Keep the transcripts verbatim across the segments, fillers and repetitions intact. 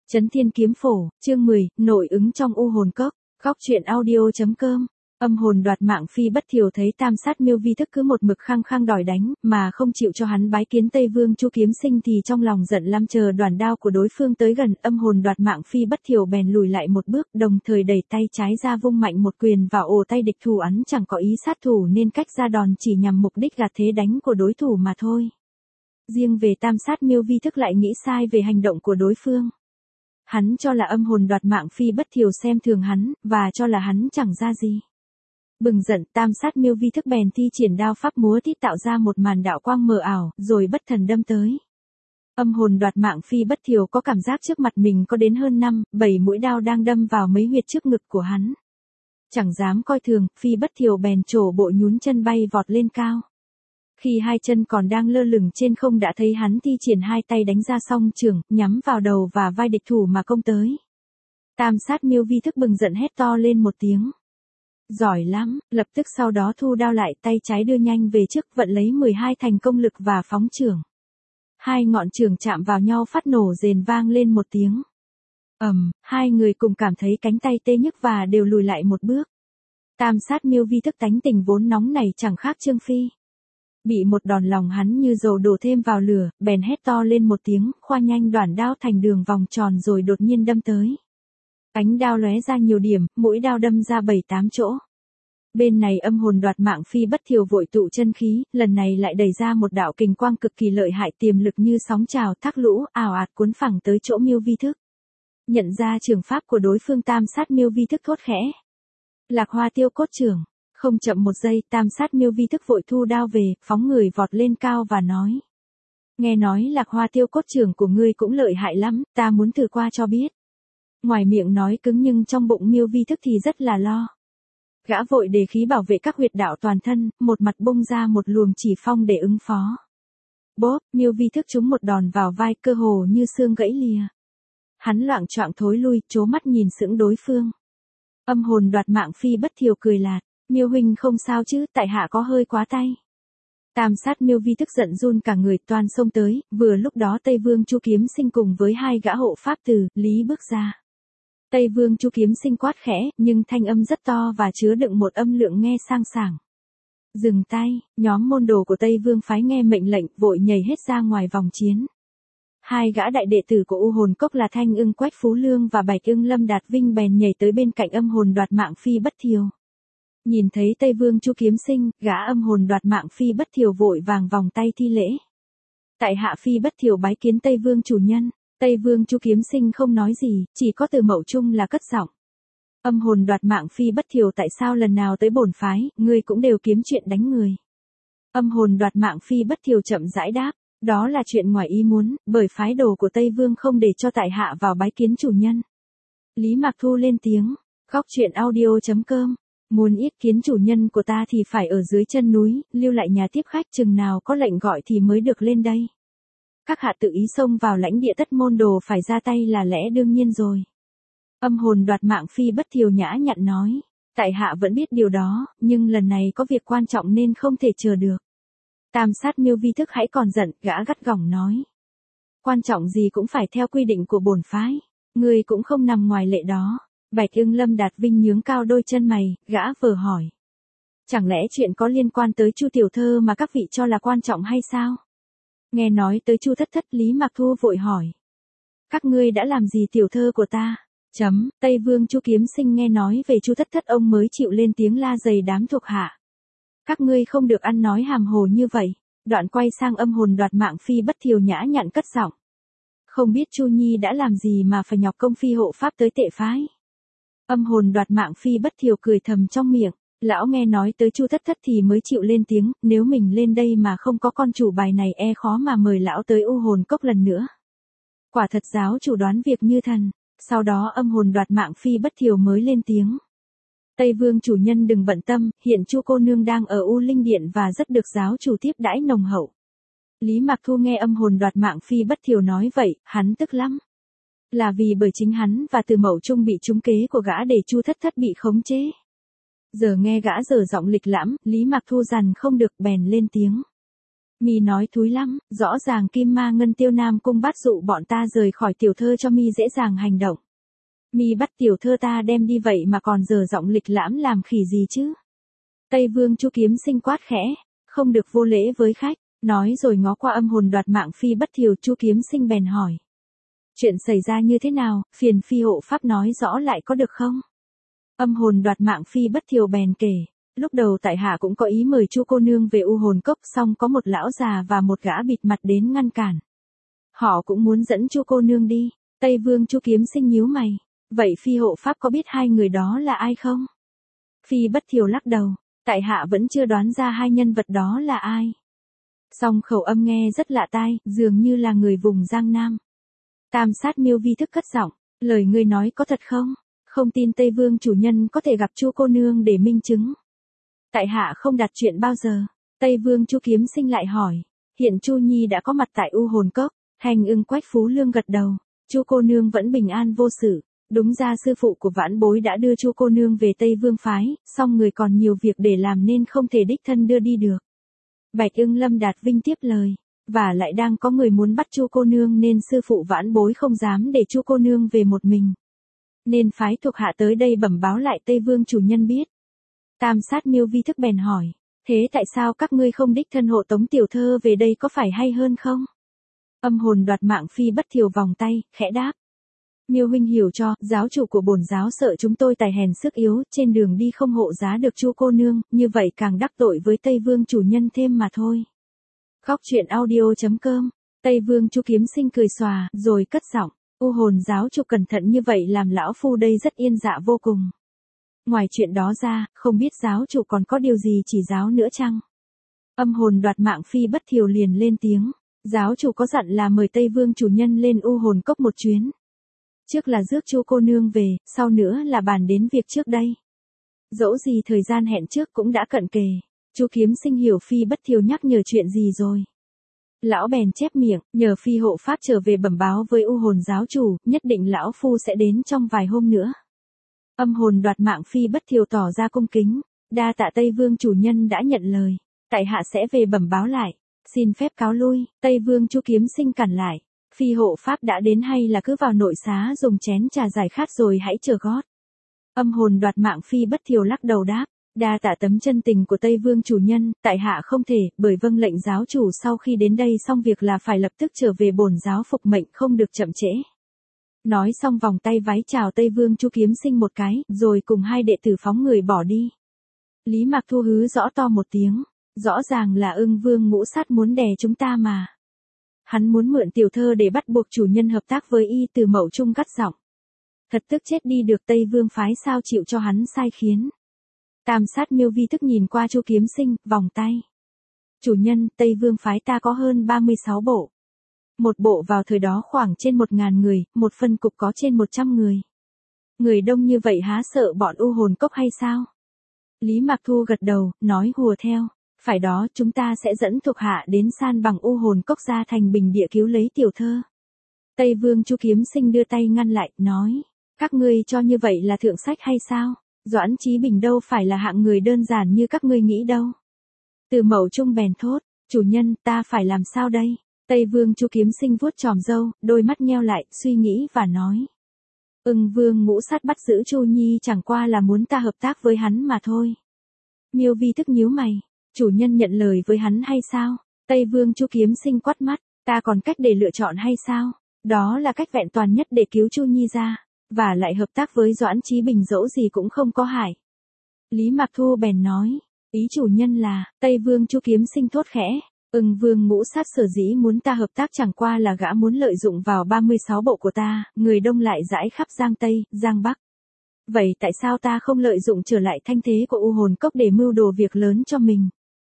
Chấn Thiên Kiếm Phổ, chương mười, nội ứng trong u hồn cốc, góc truyện audio chấm com. Âm hồn đoạt mạng Phi Bất Thiều thấy Tam Sát Miêu Vi Thức cứ một mực khăng khăng đòi đánh, mà không chịu cho hắn bái kiến Tây Vương Chu Kiếm Sinh thì trong lòng giận lắm, chờ đoàn đao của đối phương tới gần, âm hồn đoạt mạng Phi Bất Thiều bèn lùi lại một bước, đồng thời đẩy tay trái ra vung mạnh một quyền vào ổ tay địch thủ, ắn chẳng có ý sát thủ nên cách ra đòn chỉ nhằm mục đích gạt thế đánh của đối thủ mà thôi. Riêng về Tam Sát Miêu Vi Thức lại nghĩ sai về hành động của đối phương. Hắn cho là âm hồn đoạt mạng Phi Bất Thiều xem thường hắn, và cho là hắn chẳng ra gì. Bừng giận, Tam Sát Miêu Vi Thức bèn thi triển đao pháp múa tít tạo ra một màn đạo quang mờ ảo, rồi bất thần đâm tới. Âm hồn đoạt mạng Phi Bất Thiều có cảm giác trước mặt mình có đến hơn năm, bảy mũi đao đang đâm vào mấy huyệt trước ngực của hắn. Chẳng dám coi thường, Phi Bất Thiều bèn trổ bộ nhún chân bay vọt lên cao. Khi hai chân còn đang lơ lửng trên không đã thấy hắn thi triển hai tay đánh ra song chưởng, nhắm vào đầu và vai địch thủ mà công tới. Tam Sát Miêu Vi Thức bừng giận hét to lên một tiếng. Giỏi lắm, lập tức sau đó thu đao lại, tay trái đưa nhanh về trước, vận lấy mười hai thành công lực và phóng chưởng. Hai ngọn chưởng chạm vào nhau phát nổ rền vang lên một tiếng. Ầm, um, hai người cùng cảm thấy cánh tay tê nhức và đều lùi lại một bước. Tam Sát Miêu Vi Thức tánh tình vốn nóng này chẳng khác Trương Phi. Bị một đòn lòng hắn như dầu đổ thêm vào lửa, bèn hét to lên một tiếng, khoa nhanh đoản đao thành đường vòng tròn rồi đột nhiên đâm tới. Cánh đao lóe ra nhiều điểm, mũi đao đâm ra bảy tám chỗ. Bên này âm hồn đoạt mạng Phi Bất Thiều vội tụ chân khí, lần này lại đẩy ra một đạo kình quang cực kỳ lợi hại, tiềm lực như sóng trào thác lũ, ào ạt cuốn phẳng tới chỗ Miêu Vi Thức. Nhận ra trường pháp của đối phương, Tam Sát Miêu Vi Thức thốt khẽ. Lạc Hoa Tiêu Cốt Chưởng. Không chậm một giây, Tam Sát Miêu Vi Thức vội thu đao về, phóng người vọt lên cao và nói. Nghe nói Lạc Hoa Tiêu Cốt Chưởng của ngươi cũng lợi hại lắm, ta muốn thử qua cho biết. Ngoài miệng nói cứng nhưng trong bụng Miêu Vi Thức thì rất là lo. Gã vội đề khí bảo vệ các huyệt đạo toàn thân, một mặt bung ra một luồng chỉ phong để ứng phó. Bốp, Miêu Vi Thức trúng một đòn vào vai, cơ hồ như xương gãy lìa. Hắn loạng choạng thối lui, trố mắt nhìn sững đối phương. Âm hồn đoạt mạng Phi Bất Thiều cười lạt. Miêu huynh không sao chứ, tại hạ có hơi quá tay. Tam Sát Miêu Vi Thức giận run cả người, toan xông tới, vừa lúc đó Tây Vương Chu Kiếm Sinh cùng với hai gã hộ pháp từ Lý bước ra. Tây Vương Chu Kiếm Sinh quát khẽ, nhưng thanh âm rất to và chứa đựng một âm lượng nghe sang sảng. Dừng tay, nhóm môn đồ của Tây Vương phái nghe mệnh lệnh, vội nhảy hết ra ngoài vòng chiến. Hai gã đại đệ tử của U Hồn Cốc là Thanh Ưng Quách Phú Lương và Bạch Ưng Lâm Đạt Vinh bèn nhảy tới bên cạnh âm hồn đoạt mạng Phi Bất Thiều. Nhìn thấy Tây Vương Chu Kiếm Sinh, gã âm hồn đoạt mạng Phi Bất Thiều vội vàng vòng tay thi lễ. Tại hạ Phi Bất Thiều bái kiến Tây Vương chủ nhân. Tây Vương Chu Kiếm Sinh không nói gì, chỉ có Từ Mậu Trung là cất giọng. Âm hồn đoạt mạng Phi Bất Thiều tại sao lần nào tới bổn phái, ngươi cũng đều kiếm chuyện đánh người. Âm hồn đoạt mạng Phi Bất Thiều chậm rãi đáp, đó là chuyện ngoài ý muốn, bởi phái đồ của Tây Vương không để cho tại hạ vào bái kiến chủ nhân. Lý Mạc Thu lên tiếng, góc truyện audio chấm com. Muốn yết kiến chủ nhân của ta thì phải ở dưới chân núi, lưu lại nhà tiếp khách, chừng nào có lệnh gọi thì mới được lên đây. Các hạ tự ý xông vào lãnh địa, tất môn đồ phải ra tay là lẽ đương nhiên rồi. Âm hồn đoạt mạng Phi Bất Thiều nhã nhặn nói, tại hạ vẫn biết điều đó, nhưng lần này có việc quan trọng nên không thể chờ được. Tam Sát Miêu Vi Thức hãy còn giận, gã gắt gỏng nói. Quan trọng gì cũng phải theo quy định của bổn phái, ngươi cũng không nằm ngoài lệ đó. Bạch Ưng Lâm Đạt Vinh nhướng cao đôi chân mày, gã vờ hỏi. Chẳng lẽ chuyện có liên quan tới Chu tiểu thơ mà các vị cho là quan trọng hay sao? Nghe nói tới Chu Thất Thất, Lý Mạc Thu vội hỏi. Các ngươi đã làm gì tiểu thơ của ta? Chấm, Tây Vương Chu Kiếm Sinh nghe nói về Chu Thất Thất ông mới chịu lên tiếng la dày đám thuộc hạ. Các ngươi không được ăn nói hàm hồ như vậy. Đoạn quay sang âm hồn đoạt mạng Phi Bất Thiều nhã nhặn cất giọng. Không biết Chu Nhi đã làm gì mà phải nhọc công phi hộ pháp tới tệ phái. Âm hồn đoạt mạng Phi Bất Thiều cười thầm trong miệng, lão nghe nói tới Chu Thất Thất thì mới chịu lên tiếng, nếu mình lên đây mà không có con chủ bài này e khó mà mời lão tới U Hồn Cốc lần nữa. Quả thật giáo chủ đoán việc như thần. Sau đó âm hồn đoạt mạng Phi Bất Thiều mới lên tiếng. Tây Vương chủ nhân đừng bận tâm, hiện Chu cô nương đang ở U Linh Điện và rất được giáo chủ tiếp đãi nồng hậu. Lý Mạc Thu nghe âm hồn đoạt mạng Phi Bất Thiều nói vậy, hắn tức lắm. Là vì bởi chính hắn và Từ Mậu Trung bị trúng kế của gã để Chu Thất Thất bị khống chế. Giờ nghe gã dở giọng lịch lãm, Lý Mạc Thu dằn không được bèn lên tiếng. Mi nói thúi lắm, rõ ràng Kim Ma Ngân Tiêu Nam Cung bắt dụ bọn ta rời khỏi tiểu thơ cho Mi dễ dàng hành động. Mi bắt tiểu thơ ta đem đi vậy mà còn dở giọng lịch lãm làm khỉ gì chứ? Tây Vương Chu Kiếm Sinh quát khẽ, không được vô lễ với khách, nói rồi ngó qua âm hồn đoạt mạng Phi Bất Thiều. Chu Kiếm Sinh bèn hỏi. Chuyện xảy ra như thế nào, phiền Phi hộ pháp nói rõ lại có được không? Âm hồn đoạt mạng Phi Bất Thiều bèn kể. Lúc đầu tại hạ cũng có ý mời Chu cô nương về U Hồn Cốc, xong có một lão già và một gã bịt mặt đến ngăn cản. Họ cũng muốn dẫn Chu cô nương đi. Tây Vương Chu Kiếm Sinh nhíu mày. Vậy Phi hộ pháp có biết hai người đó là ai không? Phi Bất Thiều lắc đầu. Tại hạ vẫn chưa đoán ra hai nhân vật đó là ai. Song khẩu âm nghe rất lạ tai, dường như là người vùng Giang Nam. Tam sát miêu vi thức cất giọng. Lời ngươi nói có thật không? Không tin Tây Vương chủ nhân có thể gặp Chu cô nương để minh chứng. Tại hạ không đặt chuyện bao giờ. Tây Vương Chu Kiếm Sinh lại hỏi. Hiện Chu Nhi đã có mặt tại U Hồn Cốc. Hành Ưng Quách Phú Lương gật đầu. Chu cô nương vẫn bình an vô sự. Đúng ra sư phụ của vãn bối đã đưa Chu cô nương về Tây Vương phái, song người còn nhiều việc để làm nên không thể đích thân đưa đi được. Bạch Ưng Lâm Đạt Vinh tiếp lời. Và lại đang có người muốn bắt Chu cô nương nên sư phụ vãn bối không dám để Chu cô nương về một mình. Nên phái thuộc hạ tới đây bẩm báo lại Tây Vương chủ nhân biết. Tam sát miêu vi thức bèn hỏi. Thế tại sao các ngươi không đích thân hộ tống tiểu thơ về đây có phải hay hơn không? Âm hồn đoạt mạng Phi Bất Thiều vòng tay, khẽ đáp. Miêu huynh hiểu cho, giáo chủ của bổn giáo sợ chúng tôi tài hèn sức yếu, trên đường đi không hộ giá được Chu cô nương, như vậy càng đắc tội với Tây Vương chủ nhân thêm mà thôi. Góc truyện audio chấm com. Tây Vương Chu Kiếm Sinh cười xòa, rồi cất giọng. U hồn giáo chủ cẩn thận như vậy làm lão phu đây rất yên dạ vô cùng. Ngoài chuyện đó ra, không biết giáo chủ còn có điều gì chỉ giáo nữa chăng? Âm hồn đoạt mạng Phi Bất Thiều liền lên tiếng. Giáo chủ có dặn là mời Tây Vương chủ nhân lên U Hồn Cốc một chuyến. Trước là rước Chu cô nương về, sau nữa là bàn đến việc trước đây. Dẫu gì thời gian hẹn trước cũng đã cận kề. Chu Kiếm Sinh hiểu Phi Bất Thiều nhắc nhở chuyện gì rồi. Lão bèn chép miệng, nhờ Phi hộ pháp trở về bẩm báo với U Hồn giáo chủ, nhất định lão phu sẽ đến trong vài hôm nữa. Âm hồn đoạt mạng Phi Bất Thiều tỏ ra cung kính, đa tạ Tây Vương chủ nhân đã nhận lời, tại hạ sẽ về bẩm báo lại, xin phép cáo lui. Tây Vương Chu Kiếm Sinh cản lại, Phi hộ pháp đã đến hay là cứ vào nội xá dùng chén trà giải khát rồi hãy chờ gót. Âm hồn đoạt mạng Phi Bất Thiều lắc đầu đáp, đa tạ tấm chân tình của Tây Vương chủ nhân, tại hạ không thể, bởi vâng lệnh giáo chủ sau khi đến đây xong việc là phải lập tức trở về bổn giáo phục mệnh không được chậm trễ. Nói xong vòng tay vái chào Tây Vương Chu Kiếm Sinh một cái, rồi cùng hai đệ tử phóng người bỏ đi. Lý Mạc Thu hứ rõ to một tiếng, rõ ràng là Ưng Vương Ngũ Sát muốn đè chúng ta mà. Hắn muốn mượn tiểu thơ để bắt buộc chủ nhân hợp tác với y. Từ Mậu Trung gắt giọng. Thật tức chết đi được, Tây Vương phái sao chịu cho hắn sai khiến. Tam sát miêu vi thức nhìn qua Chu Kiếm Sinh, vòng tay. Chủ nhân, Tây Vương phái ta có hơn ba mươi sáu bộ. Một bộ vào thời đó khoảng trên một ngàn người, một phân cục có trên một trăm người. Người đông như vậy há sợ bọn U Hồn Cốc hay sao? Lý Mạc Thu gật đầu, nói hùa theo. Phải đó, chúng ta sẽ dẫn thuộc hạ đến san bằng U Hồn Cốc ra thành bình địa cứu lấy tiểu thơ. Tây Vương Chu Kiếm Sinh đưa tay ngăn lại, nói. Các ngươi cho như vậy là thượng sách hay sao? Doãn Chí Bình đâu phải là hạng người đơn giản như các ngươi nghĩ đâu. Từ Mậu Trung bèn thốt, chủ nhân, ta phải làm sao đây? Tây Vương Chu Kiếm Sinh vuốt chòm râu, đôi mắt nheo lại, suy nghĩ và nói. Ưng Vương Ngũ Sát bắt giữ Chu Nhi chẳng qua là muốn ta hợp tác với hắn mà thôi. Miêu vi thức nhíu mày, chủ nhân nhận lời với hắn hay sao? Tây Vương Chu Kiếm Sinh quát mắt, ta còn cách để lựa chọn hay sao? Đó là cách vẹn toàn nhất để cứu Chu Nhi ra, và lại hợp tác với Doãn Chí Bình dẫu gì cũng không có hại. Lý Mạc Thu bèn nói, ý chủ nhân là, Tây Vương Chu Kiếm Sinh thốt khẽ. Ưng Vương Ngũ Sát sở dĩ muốn ta hợp tác chẳng qua là gã muốn lợi dụng vào ba mươi sáu bộ của ta, người đông lại rải khắp Giang Tây, Giang Bắc. Vậy tại sao ta không lợi dụng trở lại thanh thế của U Hồn Cốc để mưu đồ việc lớn cho mình?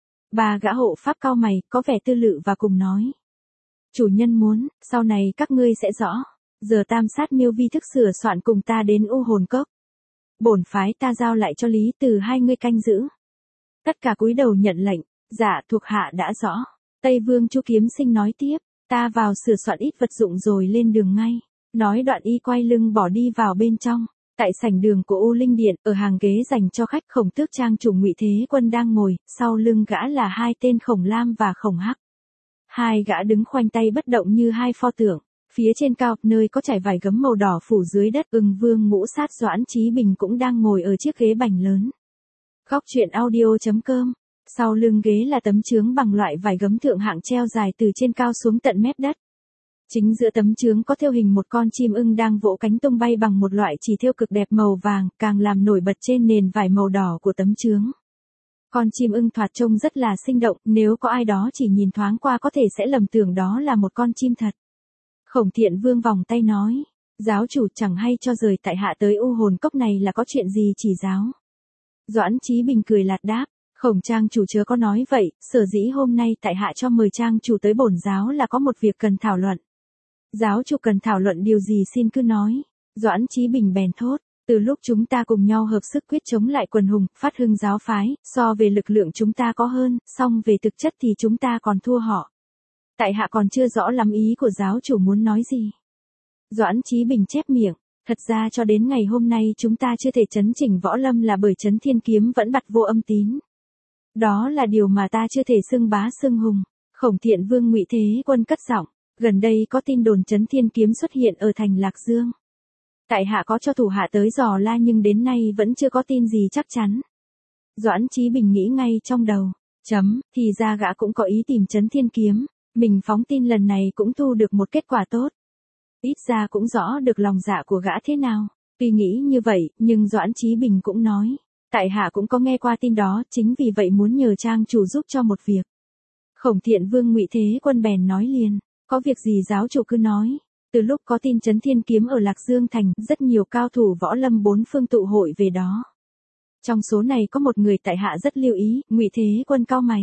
Ba gã hộ pháp cau mày, có vẻ tư lự và cùng nói. Chủ nhân muốn, sau này các ngươi sẽ rõ. Giờ tam sát miêu vi thức sửa soạn cùng ta đến U Hồn Cốc. Bổn phái ta giao lại cho Lý Từ hai ngươi canh giữ. Tất cả cúi đầu nhận lệnh. Dạ, thuộc hạ đã rõ. Tây Vương Chu Kiếm Sinh nói tiếp, ta vào sửa soạn ít vật dụng rồi lên đường ngay. Nói đoạn y quay lưng bỏ đi vào bên trong. Tại sảnh đường của U Linh Điện, ở hàng ghế dành cho khách, Khổng Tước trang chủ Ngụy Thế Quân đang ngồi, sau lưng gã là hai tên Khổng Lam và Khổng Hắc. Hai gã đứng khoanh tay bất động như hai pho tượng. Phía trên cao, nơi có trải vải gấm màu đỏ phủ dưới đất, Ưng Vương ngũ sát Doãn Chí Bình cũng đang ngồi ở chiếc ghế bành lớn. Góc truyện audio chấm com. Sau lưng ghế là tấm chướng bằng loại vải gấm thượng hạng treo dài từ trên cao xuống tận mép đất. Chính giữa tấm chướng có thêu hình một con chim ưng đang vỗ cánh tung bay bằng một loại chỉ thêu cực đẹp màu vàng, càng làm nổi bật trên nền vải màu đỏ của tấm chướng. Con chim ưng thoạt trông rất là sinh động, nếu có ai đó chỉ nhìn thoáng qua có thể sẽ lầm tưởng đó là một con chim thật. Khổng Thiện Vương vòng tay nói, giáo chủ chẳng hay cho rời tại hạ tới U Hồn Cốc này là có chuyện gì chỉ giáo. Doãn Chí Bình cười lạt đáp, Khổng trang chủ chớ có nói vậy, sở dĩ hôm nay tại hạ cho mời trang chủ tới bổn giáo là có một việc cần thảo luận. Giáo chủ cần thảo luận điều gì xin cứ nói. Doãn Chí Bình bèn thốt, từ lúc chúng ta cùng nhau hợp sức quyết chống lại quần hùng, phát hưng giáo phái, so về lực lượng chúng ta có hơn, song về thực chất thì chúng ta còn thua họ. Tại hạ còn chưa rõ lắm ý của giáo chủ muốn nói gì. Doãn Chí Bình chép miệng, thật ra cho đến ngày hôm nay chúng ta chưa thể chấn chỉnh võ lâm là bởi Trấn Thiên Kiếm vẫn bặt vô âm tín. Đó là điều mà ta chưa thể xưng bá xưng hùng. Khổng Thiện Vương Ngụy Thế Quân cất giọng, gần đây có tin đồn Trấn Thiên Kiếm xuất hiện ở thành Lạc Dương. Tại hạ có cho thủ hạ tới dò la nhưng đến nay vẫn chưa có tin gì chắc chắn. Doãn Chí Bình nghĩ ngay trong đầu, chấm, thì ra gã cũng có ý tìm Trấn Thiên Kiếm, mình phóng tin lần này cũng thu được một kết quả tốt. Ít ra cũng rõ được lòng dạ của gã thế nào. Tuy nghĩ như vậy, nhưng Doãn Chí Bình cũng nói, tại hạ cũng có nghe qua tin đó, chính vì vậy muốn nhờ trang chủ giúp cho một việc. Khổng Thiện Vương Ngụy Thế Quân bèn nói liền, có việc gì giáo chủ cứ nói. Từ lúc có tin Trấn Thiên Kiếm ở Lạc Dương thành, rất nhiều cao thủ võ lâm bốn phương tụ hội về đó. Trong số này có một người tại hạ rất lưu ý, Ngụy Thế Quân cau mày.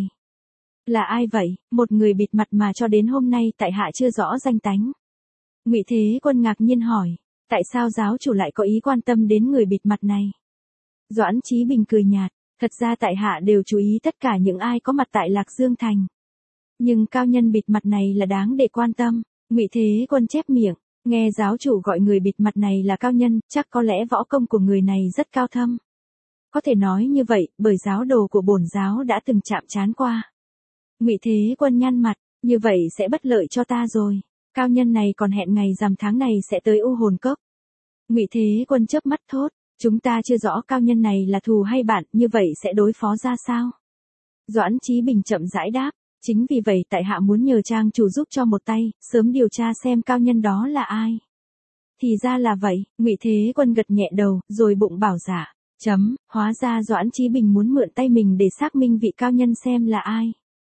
Là ai vậy? Một người bịt mặt mà cho đến hôm nay tại hạ chưa rõ danh tánh. Ngụy Thế Quân ngạc nhiên hỏi, tại sao giáo chủ lại có ý quan tâm đến người bịt mặt này? Doãn Chí Bình cười nhạt, thật ra tại hạ đều chú ý tất cả những ai có mặt tại Lạc Dương thành. Nhưng cao nhân bịt mặt này là đáng để quan tâm. Ngụy Thế Quân chép miệng, nghe giáo chủ gọi người bịt mặt này là cao nhân, chắc có lẽ võ công của người này rất cao thâm. Có thể nói như vậy, bởi giáo đồ của bổn giáo đã từng chạm trán qua. Ngụy Thế Quân nhăn mặt, như vậy sẽ bất lợi cho ta rồi. Cao nhân này còn hẹn ngày rằm tháng này sẽ tới U Hồn Cốc. Ngụy Thế Quân chớp mắt thốt, chúng ta chưa rõ cao nhân này là thù hay bạn, như vậy sẽ đối phó ra sao? Doãn Chí Bình chậm rãi đáp, chính vì vậy tại hạ muốn nhờ trang chủ giúp cho một tay, sớm điều tra xem cao nhân đó là ai. Thì ra là vậy, Ngụy Thế Quân gật nhẹ đầu, rồi bụng bảo dạ, chấm, hóa ra Doãn Chí Bình muốn mượn tay mình để xác minh vị cao nhân xem là ai.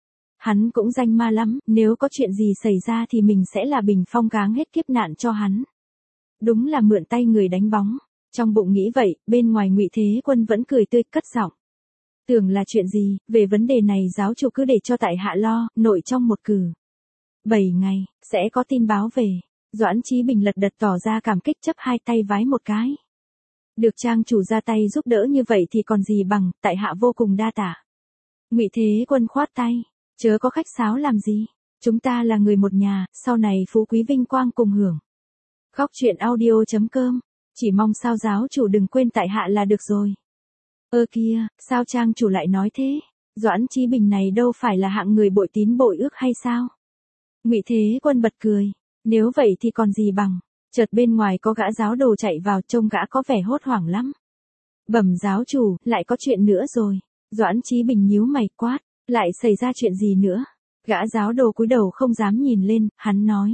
Hắn cũng danh ma lắm, nếu có chuyện gì xảy ra thì mình sẽ là bình phong gáng hết kiếp nạn cho hắn. Đúng là mượn tay người đánh bóng. Trong bụng nghĩ vậy, bên ngoài Ngụy Thế Quân vẫn cười tươi cất giọng. Tưởng là chuyện gì, về vấn đề này giáo chủ cứ để cho tại hạ lo, nội trong một cử. Bảy ngày, sẽ có tin báo về. Doãn Chí Bình lật đật tỏ ra cảm kích chấp hai tay vái một cái. Được trang chủ ra tay giúp đỡ như vậy thì còn gì bằng, tại hạ vô cùng đa tạ. Ngụy Thế Quân khoát tay, chớ có khách sáo làm gì. Chúng ta là người một nhà, sau này phú quý vinh quang cùng hưởng. Góc truyện audio chấm com, chỉ mong sao giáo chủ đừng quên tại hạ là được rồi. Ơ kia, sao trang chủ lại nói thế? Doãn Chí Bình này đâu phải là hạng người bội tín bội ước hay sao? Ngụy Thế Quân bật cười, nếu vậy thì còn gì bằng. Chợt bên ngoài có gã giáo đồ chạy vào, trông gã có vẻ hốt hoảng lắm. Bẩm giáo chủ, lại có chuyện nữa rồi. Doãn Chí Bình nhíu mày quát, lại xảy ra chuyện gì nữa? Gã giáo đồ cúi đầu không dám nhìn lên, hắn nói.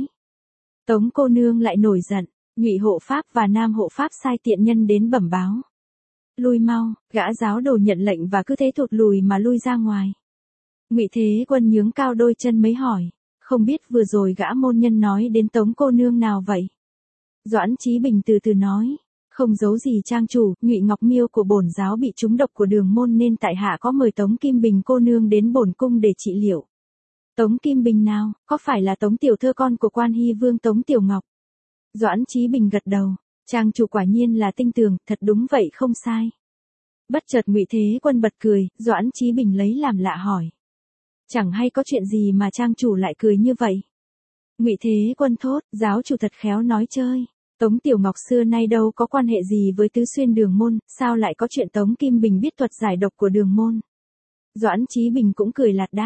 Tống cô nương lại nổi giận, Nhụy hộ pháp và Nam hộ pháp sai tiện nhân đến bẩm báo. Lui mau, gã giáo đồ nhận lệnh và cứ thế thụt lùi mà lui ra ngoài. Ngụy Thế Quân nhướng cao đôi chân mới hỏi, không biết vừa rồi gã môn nhân nói đến Tống cô nương nào vậy? Doãn Chí Bình từ từ nói, không giấu gì trang chủ, Nhụy Ngọc Miêu của bổn giáo bị trúng độc của Đường môn nên tại hạ có mời Tống Kim Bình cô nương đến bổn cung để trị liệu. Tống Kim Bình nào, có phải là Tống tiểu thơ con của Quan Hy Vương Tống Tiểu Ngọc? Doãn Chí Bình gật đầu, trang chủ quả nhiên là tinh tường, thật đúng vậy không sai. Bất chợt Ngụy Thế Quân bật cười, Doãn Chí Bình lấy làm lạ hỏi. Chẳng hay có chuyện gì mà trang chủ lại cười như vậy? Ngụy Thế Quân thốt, giáo chủ thật khéo nói chơi. Tống Tiểu Ngọc xưa nay đâu có quan hệ gì với Tứ Xuyên Đường môn, sao lại có chuyện Tống Kim Bình biết thuật giải độc của Đường môn? Doãn Chí Bình cũng cười lạt đáp,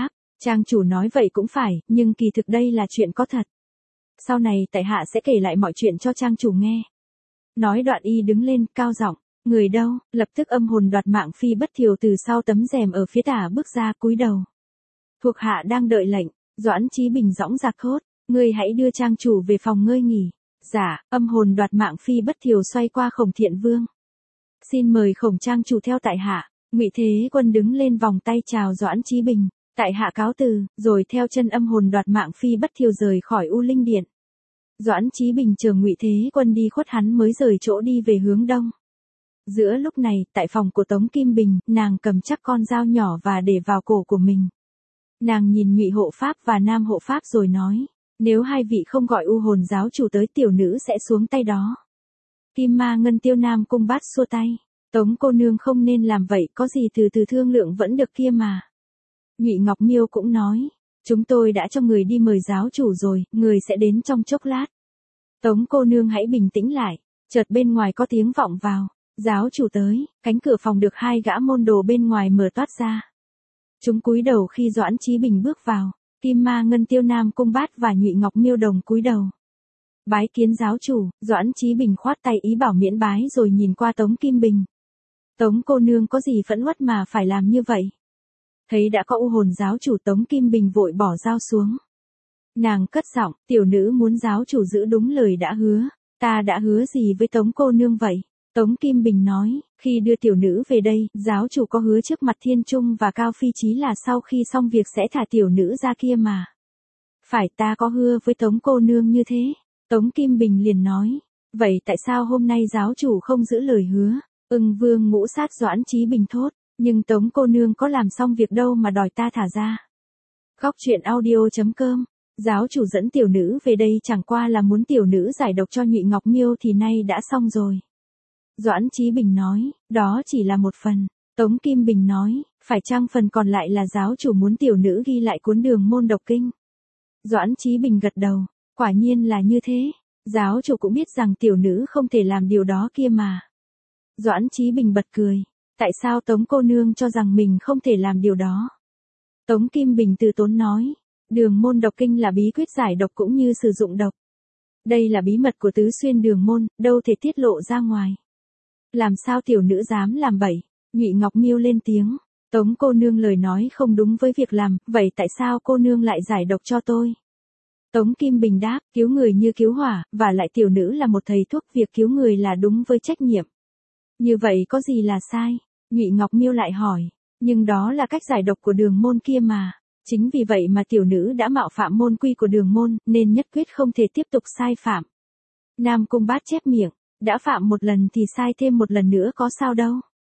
Trang chủ nói vậy cũng phải, nhưng kỳ thực đây là chuyện có thật. Sau này tại hạ sẽ kể lại mọi chuyện cho trang chủ nghe. Nói đoạn y đứng lên, cao giọng, người đâu, lập tức âm hồn đoạt mạng Phi Bất Thiều từ sau tấm rèm ở phía tả bước ra cúi đầu. Thuộc hạ đang đợi lệnh, Doãn Chí Bình dõng dạc thốt, ngươi hãy đưa trang chủ về phòng ngơi nghỉ. Dạ, âm hồn đoạt mạng Phi Bất Thiều xoay qua Khổng Thiện Vương. Xin mời Khổng trang chủ theo tại hạ. Ngụy Thế Quân đứng lên vòng tay chào Doãn Chí Bình, tại hạ cáo từ, rồi theo chân âm hồn đoạt mạng Phi Bất Thiều rời khỏi U Linh Điện. Doãn Chí Bình chờ Ngụy Thế Quân đi khuất hắn mới rời chỗ đi về hướng đông. Giữa lúc này, tại phòng của Tống Kim Bình, nàng cầm chắc con dao nhỏ và để vào cổ của mình. Nàng nhìn Ngụy hộ pháp và Nam hộ pháp rồi nói, nếu hai vị không gọi U hồn giáo chủ tới tiểu nữ sẽ xuống tay đó. Kim Ma Ngân Tiêu Nam Cung Bát xua tay, Tống cô nương không nên làm vậy, có gì từ từ thương lượng vẫn được kia mà. Nhụy Ngọc Miêu cũng nói, chúng tôi đã cho người đi mời giáo chủ rồi, người sẽ đến trong chốc lát. Tống cô nương hãy bình tĩnh lại, chợt bên ngoài có tiếng vọng vào, giáo chủ tới, cánh cửa phòng được hai gã môn đồ bên ngoài mở toát ra. Chúng cúi đầu khi Doãn Chí Bình bước vào, Kim Ma Ngân Tiêu Nam Cung Bát và Nhụy Ngọc Miêu đồng cúi đầu. Bái kiến giáo chủ, Doãn Chí Bình khoát tay ý bảo miễn bái rồi nhìn qua Tống Kim Bình. Tống cô nương có gì phẫn uất mà phải làm như vậy? Thấy đã có U hồn giáo chủ, Tống Kim Bình vội bỏ dao xuống. Nàng cất giọng, tiểu nữ muốn giáo chủ giữ đúng lời đã hứa. Ta đã hứa gì với Tống cô nương vậy? Tống Kim Bình nói, khi đưa tiểu nữ về đây, giáo chủ có hứa trước mặt Thiên Trung và Cao Phi Chí là sau khi xong việc sẽ thả tiểu nữ ra kia mà. Phải, ta có hứa với Tống cô nương như thế. Tống Kim Bình liền nói, vậy tại sao hôm nay giáo chủ không giữ lời hứa? Ưng Vương Ngũ Sát Doãn Chí Bình thốt, nhưng Tống cô nương có làm xong việc đâu mà đòi ta thả ra. Góc truyện audio chấm com. Giáo chủ dẫn tiểu nữ về đây chẳng qua là muốn tiểu nữ giải độc cho Nhụy Ngọc Miêu thì nay đã xong rồi. Doãn Chí Bình nói, đó chỉ là một phần. Tống Kim Bình nói, phải chăng phần còn lại là giáo chủ muốn tiểu nữ ghi lại cuốn Đường Môn Độc Kinh? Doãn Chí Bình gật đầu, quả nhiên là như thế. Giáo chủ cũng biết rằng tiểu nữ không thể làm điều đó kia mà. Doãn Chí Bình bật cười, tại sao Tống cô nương cho rằng mình không thể làm điều đó? Tống Kim Bình từ tốn nói, Đường Môn Độc Kinh là bí quyết giải độc cũng như sử dụng độc. Đây là bí mật của tứ xuyên đường môn, đâu thể tiết lộ ra ngoài. Làm sao tiểu nữ dám làm bậy? Nhụy Ngọc Miêu lên tiếng, Tống cô nương lời nói không đúng với việc làm, vậy tại sao cô nương lại giải độc cho tôi? Tống Kim Bình đáp, cứu người như cứu hỏa, và lại tiểu nữ là một thầy thuốc, việc cứu người là đúng với trách nhiệm. Như vậy có gì là sai? Nhụy Ngọc Miêu lại hỏi, nhưng đó là cách giải độc của đường môn kia mà. Chính vì vậy mà tiểu nữ đã mạo phạm môn quy của đường môn, nên nhất quyết không thể tiếp tục sai phạm. Nam Cung Bát chép miệng, đã phạm một lần thì sai thêm một lần nữa có sao đâu.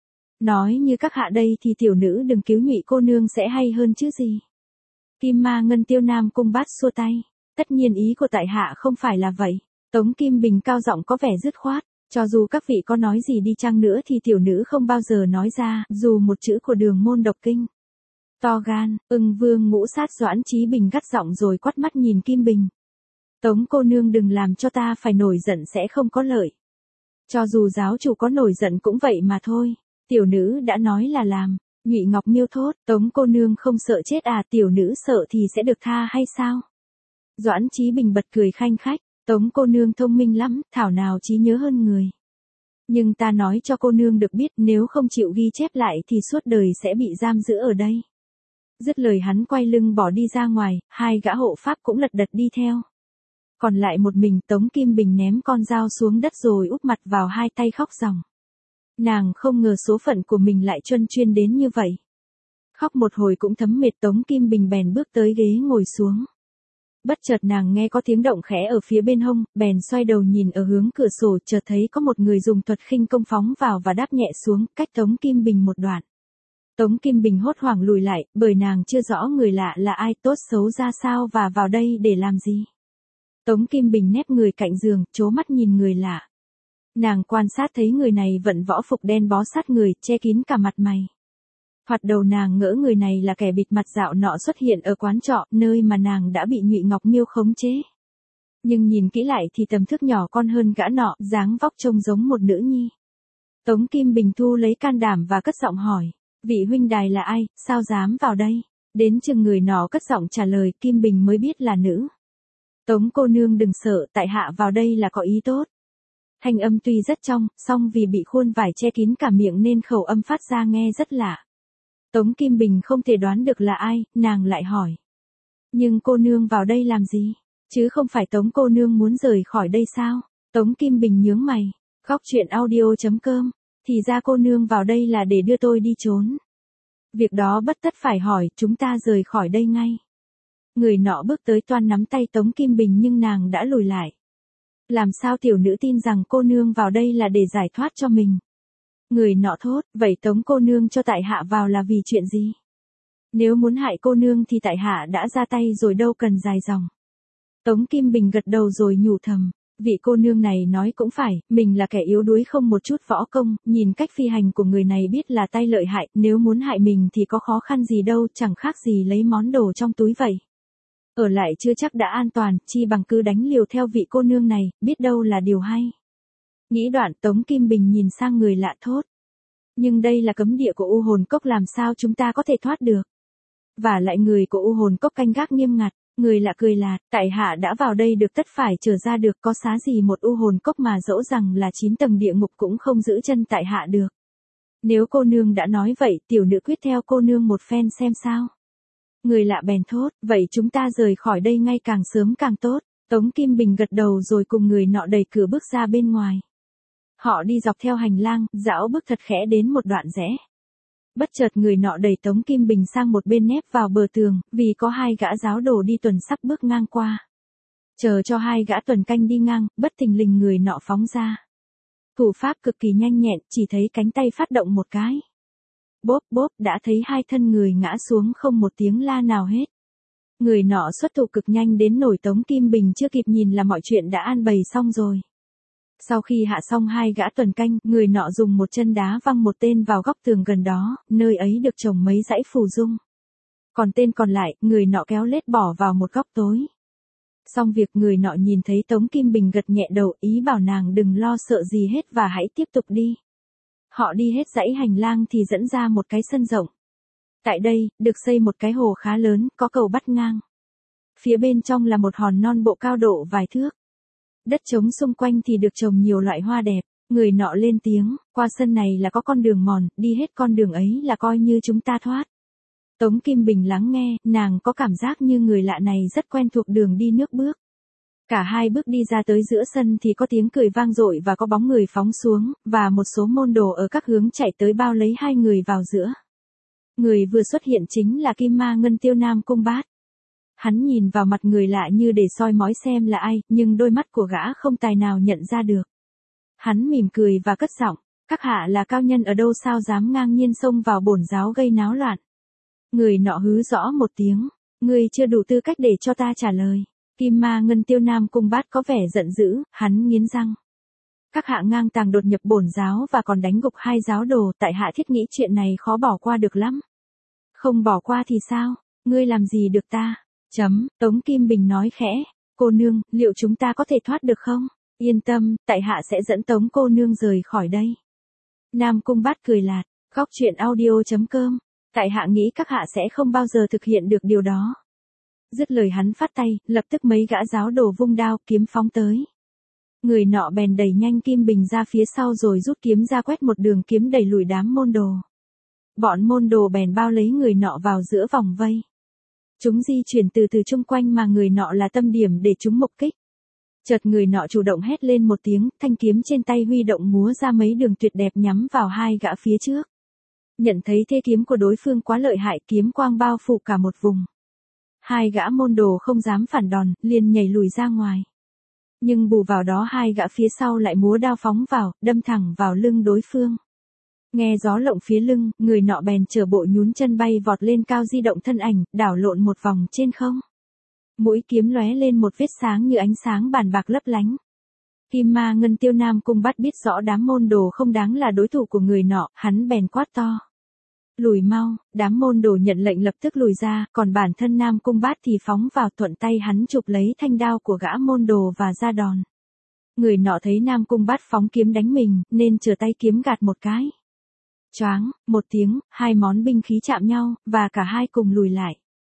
Nói như các hạ đây thì tiểu nữ đừng cứu Nhụy cô nương sẽ hay hơn chứ gì. Kim Ma Ngân Tiêu Nam Cung Bát xua tay, tất nhiên ý của tại hạ không phải là vậy. Tống Kim Bình cao giọng có vẻ dứt khoát, cho dù các vị có nói gì đi chăng nữa thì tiểu nữ không bao giờ nói ra, dù một chữ của Đường Môn Độc Kinh. To gan, Ưng Vương Ngũ Sát Doãn Chí Bình gắt giọng rồi quát mắt nhìn Kim Bình. Tống cô nương đừng làm cho ta phải nổi giận sẽ không có lợi. Cho dù giáo chủ có nổi giận cũng vậy mà thôi, tiểu nữ đã nói là làm. Nhụy Ngọc Miêu thốt, Tống cô nương không sợ chết à, tiểu nữ sợ thì sẽ được tha hay sao? Doãn Chí Bình bật cười khanh khách, Tống cô nương thông minh lắm, thảo nào trí nhớ hơn người. Nhưng ta nói cho cô nương được biết, nếu không chịu ghi chép lại thì suốt đời sẽ bị giam giữ ở đây. Dứt lời hắn quay lưng bỏ đi ra ngoài, hai gã hộ pháp cũng lật đật đi theo. Còn lại một mình, Tống Kim Bình ném con dao xuống đất rồi úp mặt vào hai tay khóc ròng. Nàng không ngờ số phận của mình lại truân chuyên đến như vậy. Khóc một hồi cũng thấm mệt, Tống Kim Bình bèn bước tới ghế ngồi xuống. Bất chợt nàng nghe có tiếng động khẽ ở phía bên hông, bèn xoay đầu nhìn ở hướng cửa sổ, chợt thấy có một người dùng thuật khinh công phóng vào và đáp nhẹ xuống, cách Tống Kim Bình một đoạn. Tống Kim Bình hốt hoảng lùi lại, bởi nàng chưa rõ người lạ là ai, tốt xấu ra sao và vào đây để làm gì. Tống Kim Bình nép người cạnh giường, trố mắt nhìn người lạ. Nàng quan sát thấy người này vận võ phục đen bó sát người, che kín cả mặt mày. Thoạt đầu nàng ngỡ người này là kẻ bịt mặt dạo nọ xuất hiện ở quán trọ, nơi mà nàng đã bị Nhụy Ngọc Miêu khống chế. Nhưng nhìn kỹ lại thì tầm thước nhỏ con hơn gã nọ, dáng vóc trông giống một nữ nhi. Tống Kim Bình thu lấy can đảm và cất giọng hỏi, vị huynh đài là ai, sao dám vào đây? Đến chừng người nọ cất giọng trả lời, Kim Bình mới biết là nữ. Tống cô nương đừng sợ, tại hạ vào đây là có ý tốt. Thanh âm tuy rất trong, song vì bị khuôn vải che kín cả miệng nên khẩu âm phát ra nghe rất lạ. Tống Kim Bình không thể đoán được là ai, nàng lại hỏi. Nhưng cô nương vào đây làm gì? Chứ không phải Tống cô nương muốn rời khỏi đây sao? Tống Kim Bình nhướng mày. Khóc chuyện audio chấm com. Thì ra cô nương vào đây là để đưa tôi đi trốn. Việc đó bất tất phải hỏi, chúng ta rời khỏi đây ngay. Người nọ bước tới toan nắm tay Tống Kim Bình nhưng nàng đã lùi lại. Làm sao tiểu nữ tin rằng cô nương vào đây là để giải thoát cho mình? Người nọ thốt, vậy Tống cô nương cho tại hạ vào là vì chuyện gì? Nếu muốn hại cô nương thì tại hạ đã ra tay rồi đâu cần dài dòng. Tống Kim Bình gật đầu rồi nhủ thầm, vị cô nương này nói cũng phải, mình là kẻ yếu đuối không một chút võ công, nhìn cách phi hành của người này biết là tay lợi hại, nếu muốn hại mình thì có khó khăn gì đâu, chẳng khác gì lấy món đồ trong túi vậy. Ở lại chưa chắc đã an toàn, chi bằng cứ đánh liều theo vị cô nương này, biết đâu là điều hay. Nghĩ đoạn Tống Kim Bình nhìn sang người lạ thốt. Nhưng đây là cấm địa của U Hồn Cốc, làm sao chúng ta có thể thoát được? Và lại người của U Hồn Cốc canh gác nghiêm ngặt. Người lạ cười lạt, tại hạ đã vào đây được tất phải trở ra được, có xá gì một U Hồn Cốc mà dẫu rằng là chín tầng địa ngục cũng không giữ chân tại hạ được. Nếu cô nương đã nói vậy, tiểu nữ quyết theo cô nương một phen xem sao. Người lạ bèn thốt, vậy chúng ta rời khỏi đây ngay càng sớm càng tốt. Tống Kim Bình gật đầu rồi cùng người nọ đẩy cửa bước ra bên ngoài. Họ đi dọc theo hành lang, dạo bước thật khẽ đến một đoạn rẽ. Bất chợt người nọ đẩy Tống Kim Bình sang một bên nép vào bờ tường, vì có hai gã giáo đồ đi tuần sắp bước ngang qua. Chờ cho hai gã tuần canh đi ngang, bất thình lình người nọ phóng ra. Thủ pháp cực kỳ nhanh nhẹn, chỉ thấy cánh tay phát động một cái. Bốp bốp đã thấy hai thân người ngã xuống không một tiếng la nào hết. Người nọ xuất thủ cực nhanh đến nổi Tống Kim Bình chưa kịp nhìn là mọi chuyện đã an bày xong rồi. Sau khi hạ xong hai gã tuần canh, người nọ dùng một chân đá văng một tên vào góc tường gần đó, nơi ấy được trồng mấy dãy phù dung. Còn tên còn lại, người nọ kéo lết bỏ vào một góc tối. Xong việc người nọ nhìn thấy Tống Kim Bình gật nhẹ đầu, ý bảo nàng đừng lo sợ gì hết và hãy tiếp tục đi. Họ đi hết dãy hành lang thì dẫn ra một cái sân rộng. Tại đây, được xây một cái hồ khá lớn, có cầu bắt ngang. Phía bên trong là một hòn non bộ cao độ vài thước. Đất trống xung quanh thì được trồng nhiều loại hoa đẹp. Người nọ lên tiếng, qua sân này là có con đường mòn, đi hết con đường ấy là coi như chúng ta thoát. Tống Kim Bình lắng nghe, nàng có cảm giác như người lạ này rất quen thuộc đường đi nước bước. Cả hai bước đi ra tới giữa sân thì có tiếng cười vang dội và có bóng người phóng xuống, và một số môn đồ ở các hướng chạy tới bao lấy hai người vào giữa. Người vừa xuất hiện chính là Kim Ma Ngân Tiêu Nam Cung Bát. Hắn nhìn vào mặt người lạ như để soi mói xem là ai, nhưng đôi mắt của gã không tài nào nhận ra được. Hắn mỉm cười và cất giọng, các hạ là cao nhân ở đâu sao dám ngang nhiên xông vào bổn giáo gây náo loạn. Người nọ hứ rõ một tiếng, ngươi chưa đủ tư cách để cho ta trả lời. Kim Ma Ngân Tiêu Nam Cung Bát có vẻ giận dữ, hắn nghiến răng. Các hạ ngang tàng đột nhập bổn giáo và còn đánh gục hai giáo đồ, tại hạ thiết nghĩ chuyện này khó bỏ qua được lắm. Không bỏ qua thì sao, ngươi làm gì được ta? Chấm, Tống Kim Bình nói khẽ, cô nương, liệu chúng ta có thể thoát được không? Yên tâm, tại hạ sẽ dẫn Tống cô nương rời khỏi đây. Nam Cung Bát cười lạt, khóc chuyện audio chấm com, tại hạ nghĩ các hạ sẽ không bao giờ thực hiện được điều đó. Dứt lời hắn phát tay, lập tức mấy gã giáo đồ vung đao kiếm phóng tới. Người nọ bèn đẩy nhanh Kim Bình ra phía sau rồi rút kiếm ra quét một đường kiếm đẩy lùi đám môn đồ. Bọn môn đồ bèn bao lấy người nọ vào giữa vòng vây. Chúng di chuyển từ từ chung quanh mà người nọ là tâm điểm để chúng mục kích. Chợt người nọ chủ động hét lên một tiếng, thanh kiếm trên tay huy động múa ra mấy đường tuyệt đẹp nhắm vào hai gã phía trước. Nhận thấy thế kiếm của đối phương quá lợi hại, kiếm quang bao phủ cả một vùng. Hai gã môn đồ không dám phản đòn, liền nhảy lùi ra ngoài. Nhưng bù vào đó hai gã phía sau lại múa đao phóng vào, đâm thẳng vào lưng đối phương. Nghe gió lộng phía lưng, người nọ bèn chở bộ nhún chân bay vọt lên cao di động thân ảnh, đảo lộn một vòng trên không. Mũi kiếm lóe lên một vết sáng như ánh sáng bàn bạc lấp lánh. Kim Ma Ngân Tiêu Nam Cung Bát biết rõ đám môn đồ không đáng là đối thủ của người nọ, hắn bèn quát to. Lùi mau, đám môn đồ nhận lệnh lập tức lùi ra, còn bản thân Nam Cung Bát thì phóng vào, thuận tay hắn chụp lấy thanh đao của gã môn đồ và ra đòn. Người nọ thấy Nam Cung Bát phóng kiếm đánh mình, nên trở tay kiếm gạt một cái. Choáng, một tiếng, hai món binh khí chạm nhau, và cả hai cùng lùi lại.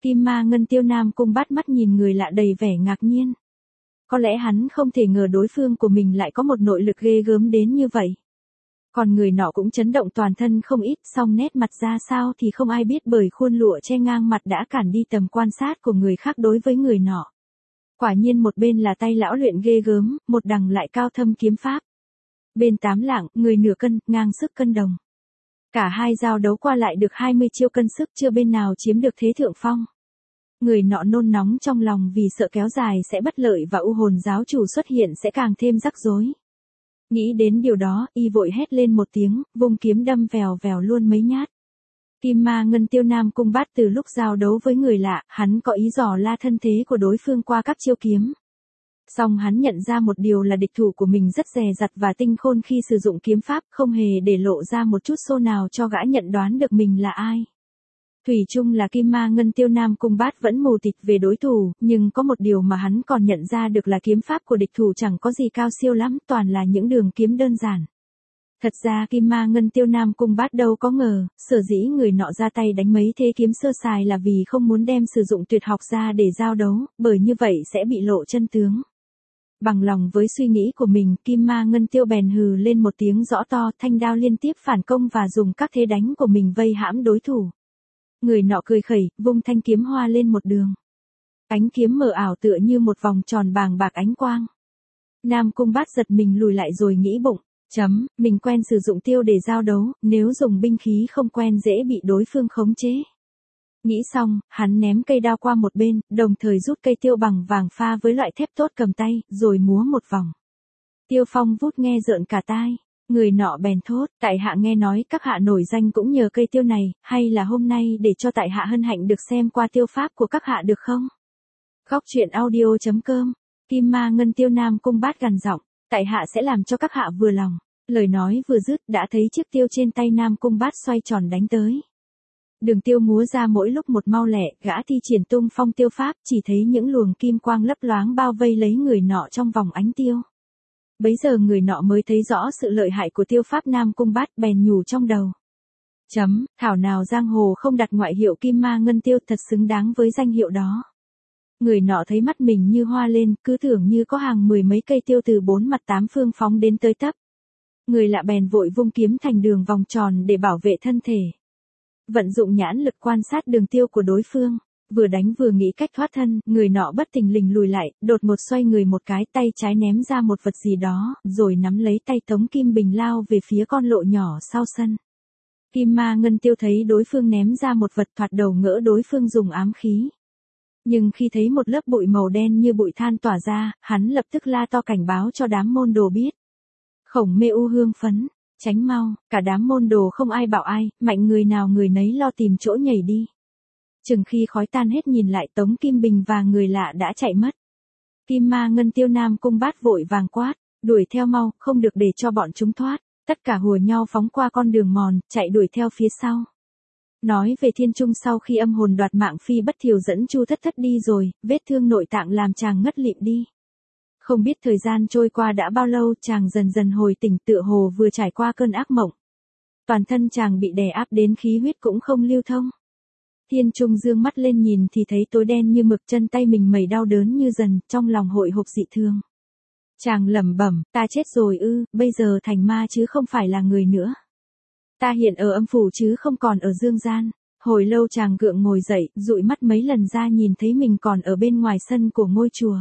Kim Ma Ngân Tiêu Nam Cung Bát mắt nhìn người lạ đầy vẻ ngạc nhiên. Có lẽ hắn không thể ngờ đối phương của mình lại có một nội lực ghê gớm đến như vậy. Còn người nọ cũng chấn động toàn thân không ít, song nét mặt ra sao thì không ai biết bởi khuôn lụa che ngang mặt đã cản đi tầm quan sát của người khác đối với người nọ. Quả nhiên một bên là tay lão luyện ghê gớm, một đằng lại cao thâm kiếm pháp. Bên tám lạng, người nửa cân, ngang sức cân đồng. Cả hai giao đấu qua lại được hai mươi chiêu cân sức, chưa bên nào chiếm được thế thượng phong. Người nọ nôn nóng trong lòng vì sợ kéo dài sẽ bất lợi và u hồn giáo chủ xuất hiện sẽ càng thêm rắc rối. Nghĩ đến điều đó, y vội hét lên một tiếng, vung kiếm đâm vèo vèo luôn mấy nhát. Kim Ma Ngân Tiêu Nam Cung Bát từ lúc giao đấu với người lạ, hắn có ý dò la thân thế của đối phương qua các chiêu kiếm. Song hắn nhận ra một điều là địch thủ của mình rất dè dặt và tinh khôn khi sử dụng kiếm pháp, không hề để lộ ra một chút xô nào cho gã nhận đoán được mình là ai. Thủy chung là Kim Ma Ngân Tiêu Nam Cung Bát vẫn mù tịt về đối thủ, nhưng có một điều mà hắn còn nhận ra được là kiếm pháp của địch thủ chẳng có gì cao siêu lắm, toàn là những đường kiếm đơn giản. Thật ra Kim Ma Ngân Tiêu Nam Cung Bát đâu có ngờ, sở dĩ người nọ ra tay đánh mấy thế kiếm sơ sài là vì không muốn đem sử dụng tuyệt học ra để giao đấu, bởi như vậy sẽ bị lộ chân tướng. Bằng lòng với suy nghĩ của mình, Kim Ma Ngân Tiêu bèn hừ lên một tiếng rõ to, thanh đao liên tiếp phản công và dùng các thế đánh của mình vây hãm đối thủ. Người nọ cười khẩy, vung thanh kiếm hoa lên một đường. Ánh kiếm mờ ảo tựa như một vòng tròn bàng bạc ánh quang. Nam Cung Bát giật mình lùi lại rồi nghĩ bụng, chấm, mình quen sử dụng tiêu để giao đấu, nếu dùng binh khí không quen dễ bị đối phương khống chế. Nghĩ xong, hắn ném cây đao qua một bên, đồng thời rút cây tiêu bằng vàng pha với loại thép tốt cầm tay, rồi múa một vòng. Tiêu phong vút nghe rợn cả tai. Người nọ bèn thốt, tại hạ nghe nói các hạ nổi danh cũng nhờ cây tiêu này, hay là hôm nay để cho tại hạ hân hạnh được xem qua tiêu pháp của các hạ được không? Góc truyện audio chấm com, Kim Ma Ngân Tiêu Nam Cung Bát gằn giọng, tại hạ sẽ làm cho các hạ vừa lòng. Lời nói vừa dứt đã thấy chiếc tiêu trên tay Nam Cung Bát xoay tròn đánh tới. Đường tiêu múa ra mỗi lúc một mau lẹ, gã thi triển tung phong tiêu pháp, chỉ thấy những luồng kim quang lấp loáng bao vây lấy người nọ trong vòng ánh tiêu. Bấy giờ người nọ mới thấy rõ sự lợi hại của tiêu pháp Nam Cung Bát, bèn nhủ trong đầu. Chấm, thảo nào giang hồ không đặt ngoại hiệu Kim Ma Ngân Tiêu, thật xứng đáng với danh hiệu đó. Người nọ thấy mắt mình như hoa lên, cứ tưởng như có hàng mười mấy cây tiêu từ bốn mặt tám phương phóng đến tới tấp. Người lạ bèn vội vung kiếm thành đường vòng tròn để bảo vệ thân thể. Vận dụng nhãn lực quan sát đường tiêu của đối phương. Vừa đánh vừa nghĩ cách thoát thân, người nọ bất thình lình lùi lại, đột ngột xoay người một cái, tay trái ném ra một vật gì đó, rồi nắm lấy tay Tống Kim Bình lao về phía con lộ nhỏ sau sân. Kim Ma Ngân Tiêu thấy đối phương ném ra một vật, thoạt đầu ngỡ đối phương dùng ám khí. Nhưng khi thấy một lớp bụi màu đen như bụi than tỏa ra, hắn lập tức la to cảnh báo cho đám môn đồ biết. Khổng Mê U hương phấn, tránh mau, cả đám môn đồ không ai bảo ai, mạnh người nào người nấy lo tìm chỗ nhảy đi. Chừng khi khói tan hết nhìn lại, Tống Kim Bình và người lạ đã chạy mất. Kim Ma Ngân Tiêu Nam Cung Bát vội vàng quát, đuổi theo mau, không được để cho bọn chúng thoát. Tất cả hùa nhau phóng qua con đường mòn, chạy đuổi theo phía sau. Nói về Thiên Trung, sau khi âm hồn đoạt mạng Phi Bất Thiều dẫn Chu Thất Thất đi rồi, vết thương nội tạng làm chàng ngất lịm đi. Không biết thời gian trôi qua đã bao lâu, chàng dần dần hồi tỉnh, tựa hồ vừa trải qua cơn ác mộng. Toàn thân chàng bị đè áp đến khí huyết cũng không lưu thông. Thiên Trung dương mắt lên nhìn thì thấy tối đen như mực, chân tay mình mẩy đau đớn như dần, trong lòng hội hộp dị thương. Chàng lẩm bẩm, ta chết rồi ư, bây giờ thành ma chứ không phải là người nữa. Ta hiện ở âm phủ chứ không còn ở dương gian. Hồi lâu chàng gượng ngồi dậy, dụi mắt mấy lần ra nhìn thấy mình còn ở bên ngoài sân của ngôi chùa.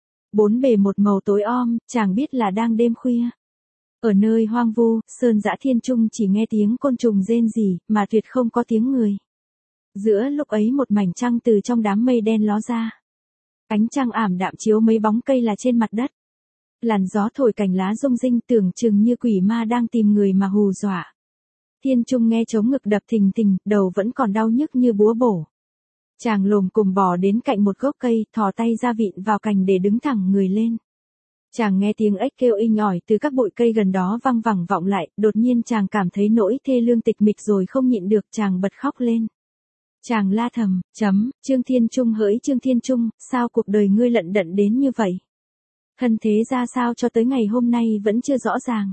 Bốn bề một màu tối om, chàng biết là đang đêm khuya. Ở nơi hoang vu, sơn dã Thiên Trung chỉ nghe tiếng côn trùng rên rỉ, mà tuyệt không có tiếng người. Giữa lúc ấy một mảnh trăng từ trong đám mây đen ló ra. Ánh trăng ảm đạm chiếu mấy bóng cây là trên mặt đất. Làn gió thổi cành lá rung rinh, tưởng chừng như quỷ ma đang tìm người mà hù dọa. Thiên Trung nghe trống ngực đập thình thình, đầu vẫn còn đau nhức như búa bổ. Chàng lồm cồm bò đến cạnh một gốc cây, thò tay ra vịn vào cành để đứng thẳng người lên. Chàng nghe tiếng ếch kêu inh ỏi từ các bụi cây gần đó văng vẳng vọng lại, đột nhiên chàng cảm thấy nỗi thê lương tịch mịch rồi không nhịn được, chàng bật khóc lên. Chàng la thầm, chấm, Trương Thiên Trung hỡi Trương Thiên Trung, sao cuộc đời ngươi lận đận đến như vậy? Thân thế ra sao cho tới ngày hôm nay vẫn chưa rõ ràng.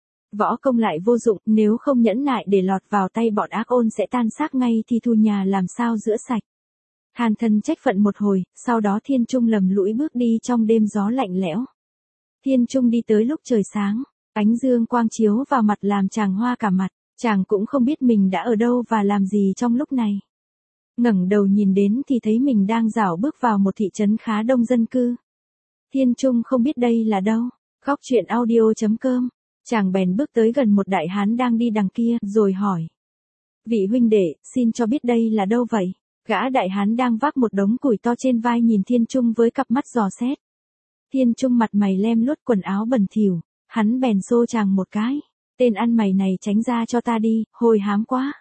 Võ công lại vô dụng, nếu không nhẫn nại để lọt vào tay bọn ác ôn sẽ tan xác ngay thì thu nhà làm sao rửa sạch. Than thân trách phận một hồi, sau đó Thiên Trung lầm lũi bước đi trong đêm gió lạnh lẽo. Thiên Trung đi tới lúc trời sáng, ánh dương quang chiếu vào mặt làm chàng hoa cả mặt, chàng cũng không biết mình đã ở đâu và làm gì trong lúc này. Ngẩng đầu nhìn đến thì thấy mình đang dạo bước vào một thị trấn khá đông dân cư. Thiên Trung không biết đây là đâu. Góc truyện audio chấm com. Chàng bèn bước tới gần một đại hán đang đi đằng kia, rồi hỏi. Vị huynh đệ, xin cho biết đây là đâu vậy? Gã đại hán đang vác một đống củi to trên vai nhìn Thiên Trung với cặp mắt dò xét. Thiên Trung mặt mày lem luốt quần áo bẩn thỉu, hắn bèn xô chàng một cái. Tên ăn mày này tránh ra cho ta đi, hôi hám quá.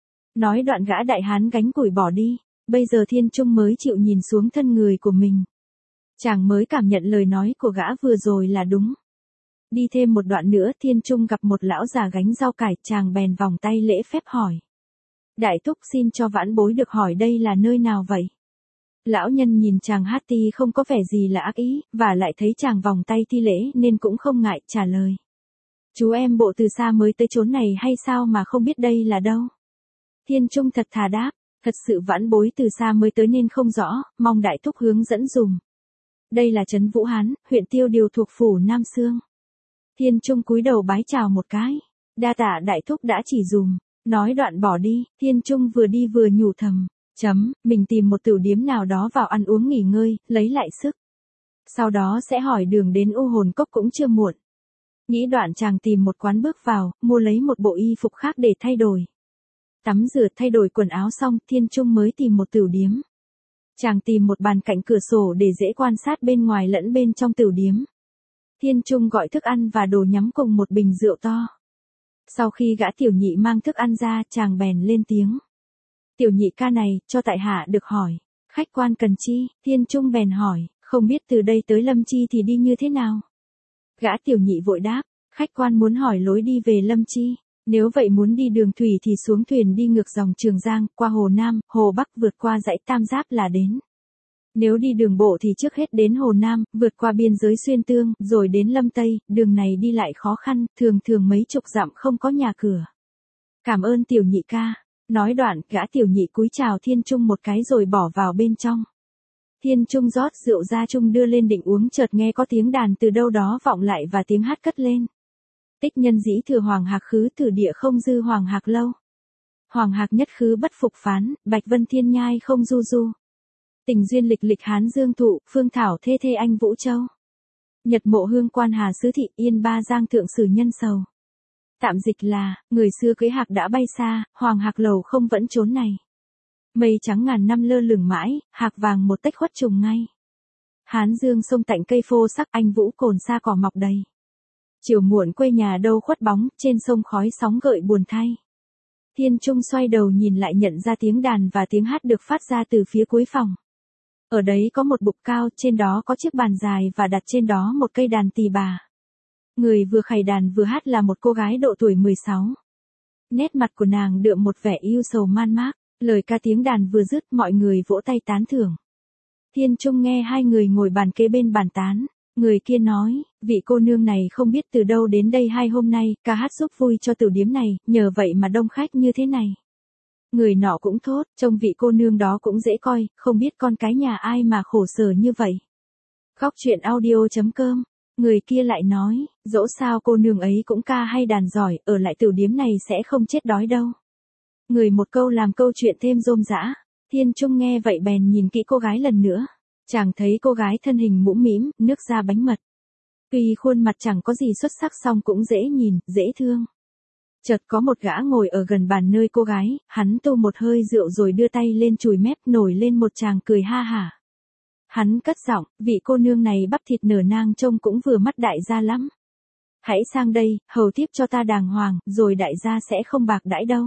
Nói đoạn gã đại hán gánh củi bỏ đi, bây giờ Thiên Trung mới chịu nhìn xuống thân người của mình. Chàng mới cảm nhận lời nói của gã vừa rồi là đúng. Đi thêm một đoạn nữa Thiên Trung gặp một lão già gánh rau cải, chàng bèn vòng tay lễ phép hỏi. Đại thúc xin cho vãn bối được hỏi đây là nơi nào vậy? Lão nhân nhìn chàng hát ti không có vẻ gì là ác ý, và lại thấy chàng vòng tay thi lễ nên cũng không ngại trả lời. Chú em bộ từ xa mới tới chốn này hay sao mà không biết đây là đâu? Thiên Trung thật thà đáp, thật sự vãn bối từ xa mới tới nên không rõ, mong đại thúc hướng dẫn dùm. Đây là trấn Vũ Hán, huyện Tiêu Điều thuộc phủ Nam Xương. Thiên Trung cúi đầu bái chào một cái. Đa tạ đại thúc đã chỉ dùm. Nói đoạn bỏ đi, Thiên Trung vừa đi vừa nhủ thầm. Chấm, mình tìm một tửu điếm nào đó vào ăn uống nghỉ ngơi, lấy lại sức. Sau đó sẽ hỏi đường đến U Hồn Cốc cũng chưa muộn. Nghĩ đoạn chàng tìm một quán bước vào, mua lấy một bộ y phục khác để thay đổi. Tắm rửa thay đổi quần áo xong, Thiên Trung mới tìm một tửu điếm. Chàng tìm một bàn cạnh cửa sổ để dễ quan sát bên ngoài lẫn bên trong tửu điếm. Thiên Trung gọi thức ăn và đồ nhắm cùng một bình rượu to. Sau khi gã tiểu nhị mang thức ăn ra, chàng bèn lên tiếng. Tiểu nhị ca này, cho tại hạ được hỏi. Khách quan cần chi? Thiên Trung bèn hỏi, không biết từ đây tới Lâm Chi thì đi như thế nào? Gã tiểu nhị vội đáp, khách quan muốn hỏi lối đi về Lâm Chi. Nếu vậy muốn đi đường thủy thì xuống thuyền đi ngược dòng Trường Giang, qua Hồ Nam, Hồ Bắc vượt qua dãy Tam Giáp là đến. Nếu đi đường bộ thì trước hết đến Hồ Nam, vượt qua biên giới Xuyên Tương, rồi đến Lâm Tây, đường này đi lại khó khăn, thường thường mấy chục dặm không có nhà cửa. Cảm ơn tiểu nhị ca. Nói đoạn, gã tiểu nhị cúi chào Thiên Trung một cái rồi bỏ vào bên trong. Thiên Trung rót rượu ra chung đưa lên định uống, chợt nghe có tiếng đàn từ đâu đó vọng lại và tiếng hát cất lên. Tích nhân dĩ thừa Hoàng Hạc khứ, tử địa không dư Hoàng Hạc lâu. Hoàng Hạc nhất khứ bất phục phán, Bạch Vân Thiên nhai không du du. Tình duyên lịch lịch Hán Dương thụ, phương thảo thê thê anh Vũ Châu. Nhật mộ hương quan Hà Sứ thị, Yên Ba Giang thượng sử nhân sầu. Tạm dịch là, người xưa cưới hạc đã bay xa, Hoàng Hạc lầu không vẫn chốn này. Mây trắng ngàn năm lơ lửng mãi, hạc vàng một tách khuất trùng ngay. Hán Dương sông tạnh cây phô sắc, anh Vũ cồn xa cỏ mọc đầy. Chiều muộn quê nhà đâu khuất bóng, trên sông khói sóng gợi buồn thay. Thiên Trung xoay đầu nhìn lại nhận ra tiếng đàn và tiếng hát được phát ra từ phía cuối phòng. Ở đấy có một bục cao, trên đó có chiếc bàn dài và đặt trên đó một cây đàn tỳ bà. Người vừa khày đàn vừa hát là một cô gái độ tuổi mười sáu. Nét mặt của nàng đượm một vẻ yêu sầu man mác, lời ca tiếng đàn vừa dứt mọi người vỗ tay tán thưởng. Thiên Trung nghe hai người ngồi bàn kế bên bàn tán. Người kia nói, vị cô nương này không biết từ đâu đến đây hai hôm nay, ca hát giúp vui cho tửu điếm này, nhờ vậy mà đông khách như thế này. Người nọ cũng thốt, trông vị cô nương đó cũng dễ coi, không biết con cái nhà ai mà khổ sở như vậy. Góc truyện audio chấm com. Người kia lại nói, dẫu sao cô nương ấy cũng ca hay đàn giỏi, ở lại tửu điếm này sẽ không chết đói đâu. Người một câu làm câu chuyện thêm rôm rã. Thiên Trung nghe vậy bèn nhìn kỹ cô gái lần nữa. Chàng thấy cô gái thân hình mũm mĩm, nước da bánh mật. Tuy khuôn mặt chẳng có gì xuất sắc song cũng dễ nhìn, dễ thương. Chợt có một gã ngồi ở gần bàn nơi cô gái, hắn tu một hơi rượu rồi đưa tay lên chùi mép nổi lên một tràng cười ha hả. Hắn cất giọng, vị cô nương này bắp thịt nở nang trông cũng vừa mắt đại gia lắm. Hãy sang đây, hầu tiếp cho ta đàng hoàng, rồi đại gia sẽ không bạc đãi đâu.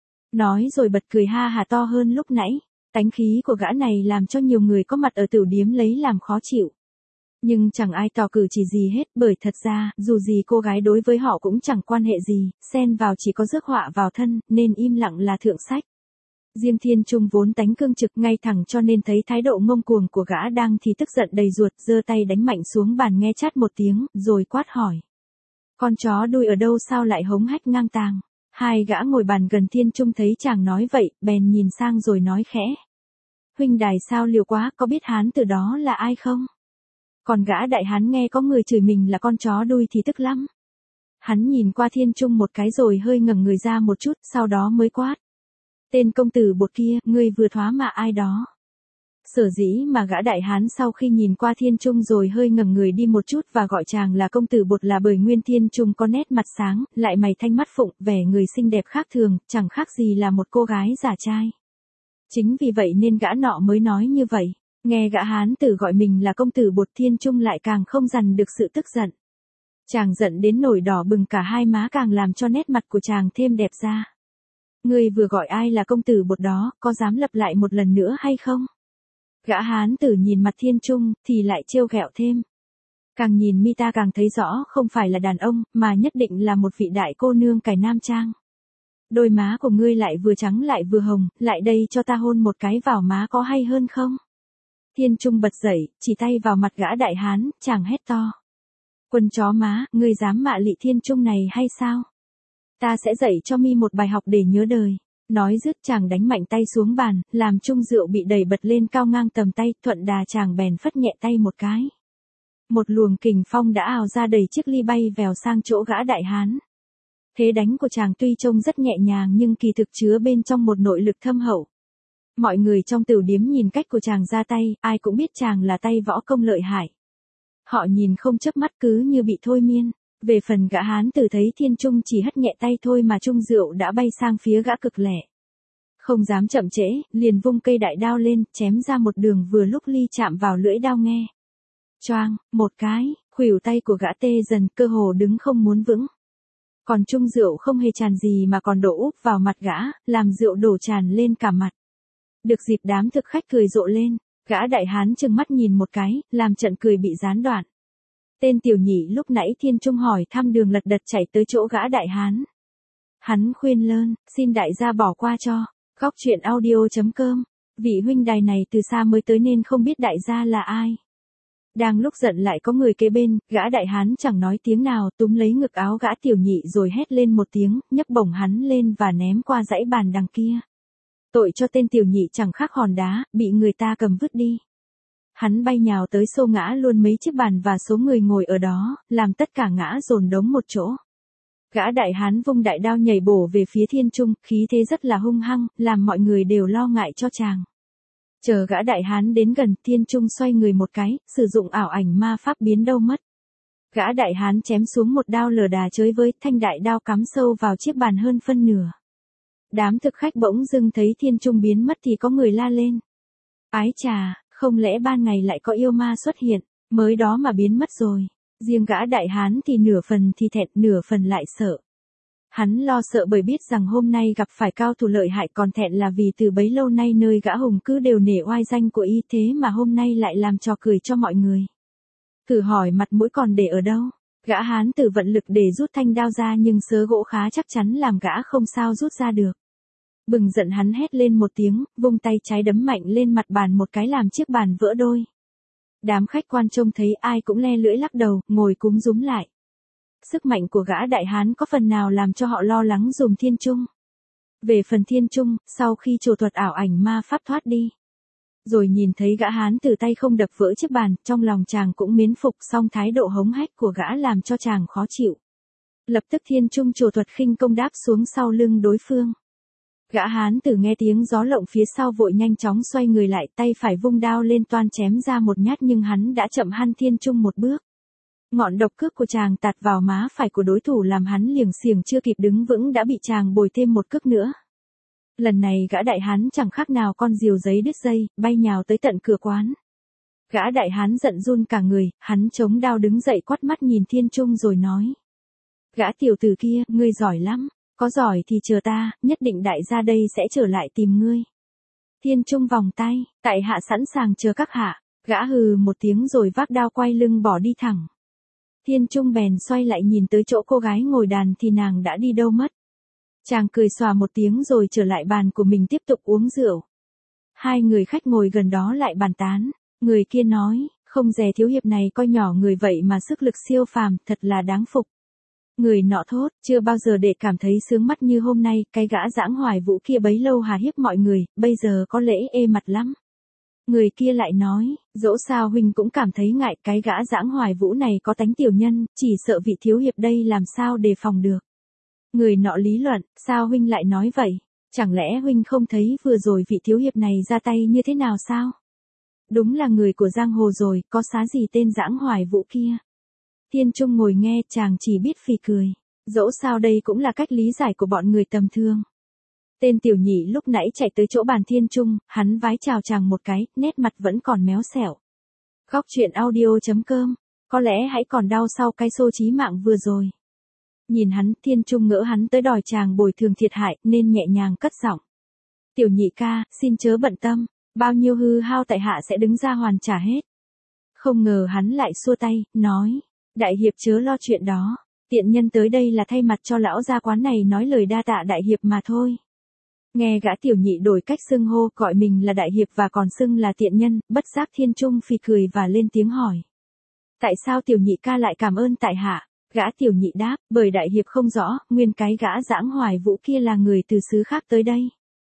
Nói rồi bật cười ha hả to hơn lúc nãy. Tánh khí của gã này làm cho nhiều người có mặt ở tửu điếm lấy làm khó chịu. Nhưng chẳng ai tỏ cử chỉ gì hết, bởi thật ra, dù gì cô gái đối với họ cũng chẳng quan hệ gì, xen vào chỉ có rước họa vào thân, nên im lặng là thượng sách. Riêng Thiên Trung vốn tánh cương trực ngay thẳng cho nên thấy thái độ ngông cuồng của gã đang thì tức giận đầy ruột, giơ tay đánh mạnh xuống bàn nghe chát một tiếng, rồi quát hỏi. Con chó đuôi ở đâu sao lại hống hách ngang tàng? Hai gã ngồi bàn gần Thiên Trung thấy chàng nói vậy, bèn nhìn sang rồi nói khẽ. huynh đài sao liều quá, có biết hán từ đó là ai không? Còn gã đại hán nghe có người chửi mình là con chó đuôi thì tức lắm. Hắn nhìn qua Thiên Trung một cái rồi hơi ngẩng người ra một chút, sau đó mới quát. Tên công tử bột kia, ngươi vừa thoá mạ ai đó? Sở dĩ mà gã đại hán sau khi nhìn qua Thiên Trung rồi hơi ngẩng người đi một chút và gọi chàng là công tử bột là bởi nguyên Thiên Trung có nét mặt sáng, lại mày thanh mắt phụng, vẻ người xinh đẹp khác thường, chẳng khác gì là một cô gái giả trai. Chính vì vậy nên gã nọ mới nói như vậy. Nghe gã hán tử gọi mình là công tử bột, Thiên Trung lại càng không dằn được sự tức giận. Chàng giận đến nổi đỏ bừng cả hai má, càng làm cho nét mặt của chàng thêm đẹp ra. Ngươi vừa gọi ai là công tử bột đó, có dám lặp lại một lần nữa hay không? Gã hán tử nhìn mặt Thiên Trung, thì lại trêu ghẹo thêm. Càng nhìn mi ta càng thấy rõ không phải là đàn ông, mà nhất định là một vị đại cô nương cải nam trang. Đôi má của ngươi lại vừa trắng lại vừa hồng, lại đây cho ta hôn một cái vào má có hay hơn không? Thiên Trung bật dậy, chỉ tay vào mặt gã đại hán, chàng hét to. Quân chó má, ngươi dám mạ lị Thiên Trung này hay sao? Ta sẽ dạy cho mi một bài học để nhớ đời. Nói dứt chàng đánh mạnh tay xuống bàn, làm chung rượu bị đẩy bật lên cao ngang tầm tay, thuận đà chàng bèn phất nhẹ tay một cái. Một luồng kình phong đã ào ra đẩy chiếc ly bay vèo sang chỗ gã đại hán. Thế đánh của chàng tuy trông rất nhẹ nhàng nhưng kỳ thực chứa bên trong một nội lực thâm hậu. Mọi người trong tửu điếm nhìn cách của chàng ra tay, ai cũng biết chàng là tay võ công lợi hại. Họ nhìn không chớp mắt cứ như bị thôi miên. Về phần gã hán tử thấy Thiên Trung chỉ hất nhẹ tay thôi mà chung rượu đã bay sang phía gã cực lẻ. Không dám chậm trễ, liền vung cây đại đao lên, chém ra một đường vừa lúc ly chạm vào lưỡi đao nghe. Choang, một cái, khuỷu tay của gã tê dần, cơ hồ đứng không muốn vững. Còn chung rượu không hề tràn gì mà còn đổ úp vào mặt gã, làm rượu đổ tràn lên cả mặt. Được dịp đám thực khách cười rộ lên, gã đại hán trừng mắt nhìn một cái, làm trận cười bị gián đoạn. Tên tiểu nhị lúc nãy Thiên Trung hỏi thăm đường lật đật chạy tới chỗ gã đại hán. Hắn khuyên lơn, xin đại gia bỏ qua cho. Góc truyện audio chấm com. Vị huynh đài này từ xa mới tới nên không biết đại gia là ai. Đang lúc giận lại có người kế bên, gã đại hán chẳng nói tiếng nào, túm lấy ngực áo gã tiểu nhị rồi hét lên một tiếng, nhấc bổng hắn lên và ném qua dãy bàn đằng kia. Tội cho tên tiểu nhị chẳng khác hòn đá, bị người ta cầm vứt đi. Hắn bay nhào tới xô ngã luôn mấy chiếc bàn và số người ngồi ở đó, làm tất cả ngã dồn đống một chỗ. Gã đại hán vung đại đao nhảy bổ về phía Thiên Trung, khí thế rất là hung hăng, làm mọi người đều lo ngại cho chàng. Chờ gã đại hán đến gần, Thiên Trung xoay người một cái, sử dụng ảo ảnh ma pháp biến đâu mất. Gã đại hán chém xuống một đao lờ đà chới với, thanh đại đao cắm sâu vào chiếc bàn hơn phân nửa. Đám thực khách bỗng dưng thấy Thiên Trung biến mất thì có người la lên. Ái chà, không lẽ ban ngày lại có yêu ma xuất hiện, mới đó mà biến mất rồi. Riêng gã đại hán thì nửa phần thì thẹn, nửa phần lại sợ. Hắn lo sợ bởi biết rằng hôm nay gặp phải cao thủ lợi hại, còn thẹn là vì từ bấy lâu nay nơi gã hùng cứ đều nể oai danh của y, thế mà hôm nay lại làm trò cười cho mọi người. Thử hỏi mặt mũi còn để ở đâu? Gã hán tử vận lực để rút thanh đao ra nhưng sớ gỗ khá chắc chắn làm gã không sao rút ra được. Bừng giận hắn hét lên một tiếng, vung tay trái đấm mạnh lên mặt bàn một cái làm chiếc bàn vỡ đôi. Đám khách quan trông thấy ai cũng le lưỡi lắc đầu, ngồi cúm rúm lại. Sức mạnh của gã đại hán có phần nào làm cho họ lo lắng dùm Thiên Trung. Về phần Thiên Trung, sau khi trổ thuật ảo ảnh ma pháp thoát đi, rồi nhìn thấy gã hán từ tay không đập vỡ chiếc bàn, trong lòng chàng cũng mến phục, song thái độ hống hách của gã làm cho chàng khó chịu. Lập tức Thiên Trung trổ thuật khinh công đáp xuống sau lưng đối phương. Gã hán tử nghe tiếng gió lộng phía sau vội nhanh chóng xoay người lại, tay phải vung đao lên toan chém ra một nhát nhưng hắn đã chậm hơn Thiên Trung một bước. Ngọn độc cước của chàng tạt vào má phải của đối thủ làm hắn liềng xiềng chưa kịp đứng vững đã bị chàng bồi thêm một cước nữa. Lần này gã đại hán chẳng khác nào con diều giấy đứt dây, bay nhào tới tận cửa quán. Gã đại hán giận run cả người, hắn chống đao đứng dậy quắt mắt nhìn Thiên Trung rồi nói. Gã tiểu tử kia, ngươi giỏi lắm, có giỏi thì chờ ta, nhất định đại gia đây sẽ trở lại tìm ngươi. Thiên Trung vòng tay, tại hạ sẵn sàng chờ các hạ, gã hừ một tiếng rồi vác đao quay lưng bỏ đi thẳng. Thiên Trung bèn xoay lại nhìn tới chỗ cô gái ngồi đàn thì nàng đã đi đâu mất. Chàng cười xòa một tiếng rồi trở lại bàn của mình tiếp tục uống rượu. Hai người khách ngồi gần đó lại bàn tán, người kia nói, không dè thiếu hiệp này coi nhỏ người vậy mà sức lực siêu phàm, thật là đáng phục. Người nọ thốt, chưa bao giờ để cảm thấy sướng mắt như hôm nay, cái gã dãng hoài vũ kia bấy lâu hà hiếp mọi người, bây giờ có lẽ ê mặt lắm. Người kia lại nói, dẫu sao huynh cũng cảm thấy ngại, cái gã Dãng Hoài Vũ này có tánh tiểu nhân, chỉ sợ vị thiếu hiệp đây làm sao đề phòng được. Người nọ lý luận, sao huynh lại nói vậy? Chẳng lẽ huynh không thấy vừa rồi vị thiếu hiệp này ra tay như thế nào sao? Đúng là người của giang hồ rồi, có xá gì tên Dãng Hoài Vũ kia. Thiên Trung ngồi nghe, chàng chỉ biết phì cười. Dẫu sao đây cũng là cách lý giải của bọn người tầm thường. Tên tiểu nhị lúc nãy chạy tới chỗ bàn Thiên Trung, hắn vái chào chàng một cái, nét mặt vẫn còn méo xẻo. Góc truyện audio.com, có lẽ hãy còn đau sau cái xô chí mạng vừa rồi. Nhìn hắn, Thiên Trung ngỡ hắn tới đòi chàng bồi thường thiệt hại, nên nhẹ nhàng cất giọng. Tiểu nhị ca, xin chớ bận tâm, bao nhiêu hư hao tại hạ sẽ đứng ra hoàn trả hết. Không ngờ hắn lại xua tay, nói, đại hiệp chớ lo chuyện đó, tiện nhân tới đây là thay mặt cho lão gia quán này nói lời đa tạ đại hiệp mà thôi. Nghe gã tiểu nhị đổi cách xưng hô, gọi mình là đại hiệp và còn xưng là tiện nhân, bất giác Thiên Trung phì cười và lên tiếng hỏi. Tại sao tiểu nhị ca lại cảm ơn tại hạ? Gã tiểu nhị đáp, bởi đại hiệp không rõ, nguyên cái gã Dãng Hoài Vũ kia là người từ xứ khác tới đây.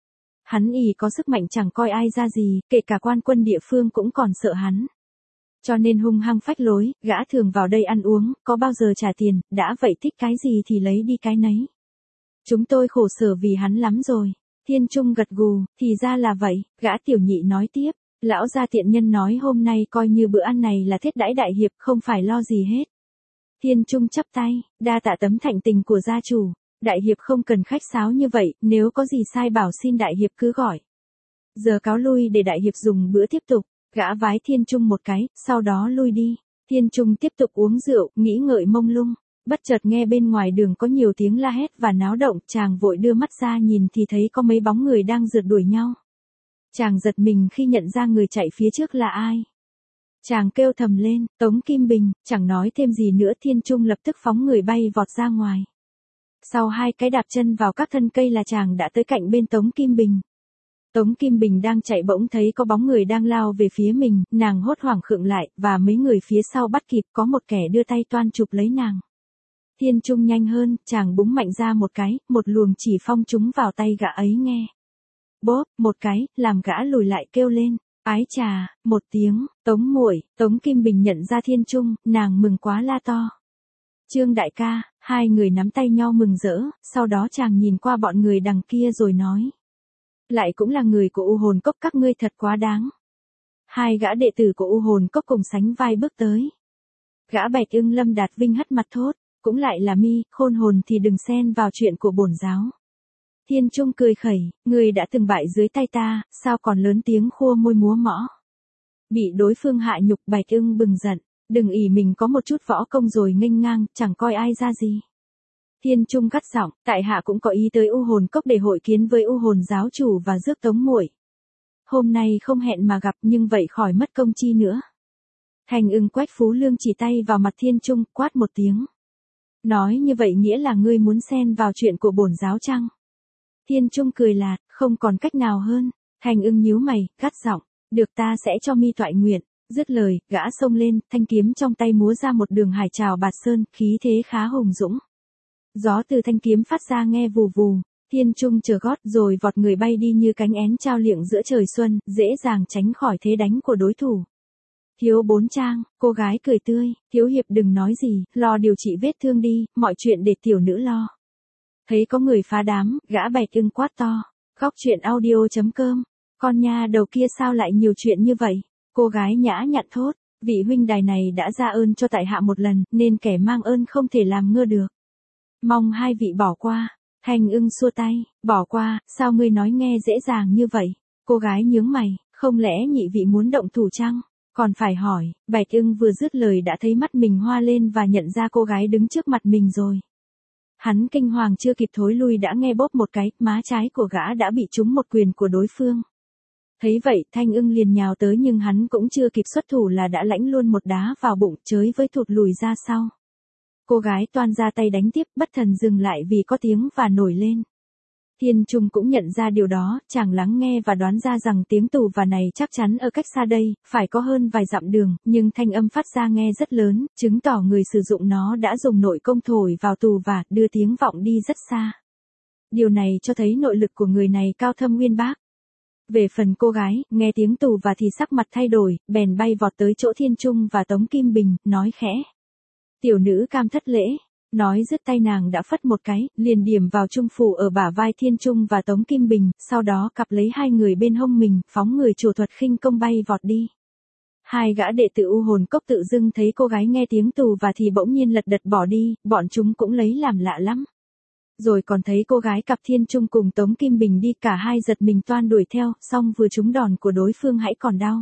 Hắn ỷ có sức mạnh chẳng coi ai ra gì, kể cả quan quân địa phương cũng còn sợ hắn. Cho nên hung hăng phách lối, gã thường vào đây ăn uống, có bao giờ trả tiền, đã vậy thích cái gì thì lấy đi cái nấy. Chúng tôi khổ sở vì hắn lắm rồi. Thiên Trung gật gù, thì ra là vậy, gã tiểu nhị nói tiếp, lão gia tiện nhân nói hôm nay coi như bữa ăn này là thiết đãi đại hiệp, không phải lo gì hết. Thiên Trung chắp tay, đa tạ tấm thạnh tình của gia chủ, đại hiệp không cần khách sáo như vậy, nếu có gì sai bảo xin đại hiệp cứ gọi. Giờ cáo lui để đại hiệp dùng bữa tiếp tục, gã vái Thiên Trung một cái, sau đó lui đi. Thiên Trung tiếp tục uống rượu, nghĩ ngợi mông lung. Bất chợt nghe bên ngoài đường có nhiều tiếng la hét và náo động, chàng vội đưa mắt ra nhìn thì thấy có mấy bóng người đang rượt đuổi nhau. Chàng giật mình khi nhận ra người chạy phía trước là ai. Chàng kêu thầm lên, Tống Kim Bình, chẳng nói thêm gì nữa, Thiên Trung lập tức phóng người bay vọt ra ngoài. Sau hai cái đạp chân vào các thân cây là chàng đã tới cạnh bên Tống Kim Bình. Tống Kim Bình đang chạy bỗng thấy có bóng người đang lao về phía mình, nàng hốt hoảng khựng lại, và mấy người phía sau bắt kịp, có một kẻ đưa tay toan chụp lấy nàng. Thiên Trung nhanh hơn, chàng búng mạnh ra một cái, một luồng chỉ phong trúng vào tay gã ấy nghe. Bốp, một cái, làm gã lùi lại kêu lên, ái chà, một tiếng, Tống muội. Tống Kim Bình nhận ra Thiên Trung, nàng mừng quá la to. Trương đại ca, hai người nắm tay nhau mừng rỡ, sau đó chàng nhìn qua bọn người đằng kia rồi nói. Lại cũng là người của U Hồn Cốc, các ngươi thật quá đáng. Hai gã đệ tử của U Hồn Cốc cùng sánh vai bước tới. Gã Bạch Ưng Lâm Đạt Vinh hất mặt thốt. Cũng lại là mi, khôn hồn thì đừng xen vào chuyện của bổn giáo. Thiên Trung cười khẩy, người đã từng bại dưới tay ta, sao còn lớn tiếng khua môi múa mõ. Bị đối phương hạ nhục, Bạch Ưng bừng giận, đừng ỷ mình có một chút võ công rồi nghênh ngang, chẳng coi ai ra gì. Thiên Trung gắt giọng, tại hạ cũng có ý tới U Hồn Cốc để hội kiến với U Hồn giáo chủ và rước Tống muội. Hôm nay không hẹn mà gặp, nhưng vậy khỏi mất công chi nữa. Thành Ưng Quách Phú Lương chỉ tay vào mặt Thiên Trung, quát một tiếng. Nói như vậy nghĩa là ngươi muốn xen vào chuyện của bổn giáo chăng? Thiên Trung cười lạt, không còn cách nào hơn. Thành Ưng nhíu mày, gắt giọng, được ta sẽ cho mi toại nguyện. Dứt lời, gã xông lên, thanh kiếm trong tay múa ra một đường hải trào bạt sơn, khí thế khá hùng dũng. Gió từ thanh kiếm phát ra nghe vù vù. Thiên Trung chờ gót rồi vọt người bay đi như cánh én trao liệng giữa trời xuân, dễ dàng tránh khỏi thế đánh của đối thủ. Thiếu bốn trang, cô gái cười tươi, thiếu hiệp đừng nói gì, lo điều trị vết thương đi, mọi chuyện để tiểu nữ lo. Thấy có người phá đám, gã Bạch Ưng quát to. Góc truyện audio.com, con nha đầu kia sao lại nhiều chuyện như vậy? Cô gái nhã nhặn thốt, vị huynh đài này đã ra ơn cho tại hạ một lần, nên kẻ mang ơn không thể làm ngơ được. Mong hai vị bỏ qua. Thành Ưng xua tay, bỏ qua, sao ngươi nói nghe dễ dàng như vậy? Cô gái nhướng mày, không lẽ nhị vị muốn động thủ chăng? Còn phải hỏi, Bạch Ưng vừa dứt lời đã thấy mắt mình hoa lên và nhận ra cô gái đứng trước mặt mình rồi. Hắn kinh hoàng chưa kịp thối lui đã nghe bóp một cái, má trái của gã đã bị trúng một quyền của đối phương. Thấy vậy, Thanh Ưng liền nhào tới nhưng hắn cũng chưa kịp xuất thủ là đã lãnh luôn một đá vào bụng, chới với thụt lùi ra sau. Cô gái toan ra tay đánh tiếp, bất thần dừng lại vì có tiếng và nổi lên. Thiên Trung cũng nhận ra điều đó, chàng lắng nghe và đoán ra rằng tiếng tù và này chắc chắn ở cách xa đây, phải có hơn vài dặm đường, nhưng thanh âm phát ra nghe rất lớn, chứng tỏ người sử dụng nó đã dùng nội công thổi vào tù và đưa tiếng vọng đi rất xa. Điều này cho thấy nội lực của người này cao thâm uyên bác. Về phần cô gái, nghe tiếng tù và thì sắc mặt thay đổi, bèn bay vọt tới chỗ Thiên Trung và Tống Kim Bình, nói khẽ. Tiểu nữ cam thất lễ. Nói dứt tay nàng đã phất một cái, liền điểm vào trung phủ ở bả vai Thiên Trung và Tống Kim Bình, sau đó cặp lấy hai người bên hông mình, phóng người trổ thuật khinh công bay vọt đi. Hai gã đệ tử U Hồn Cốc tự dưng thấy cô gái nghe tiếng tù và thì bỗng nhiên lật đật bỏ đi, bọn chúng cũng lấy làm lạ lắm. Rồi còn thấy cô gái cặp Thiên Trung cùng Tống Kim Bình đi, cả hai giật mình toan đuổi theo, xong vừa trúng đòn của đối phương hãy còn đau.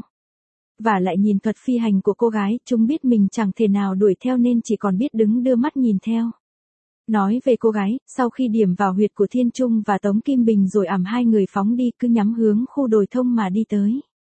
Và lại nhìn thuật phi hành của cô gái, chúng biết mình chẳng thể nào đuổi theo nên chỉ còn biết đứng đưa mắt nhìn theo. Nói về cô gái, sau khi điểm vào huyệt của Thiên Trung và Tống Kim Bình rồi ẵm hai người phóng đi, cứ nhắm hướng khu đồi thông mà đi tới.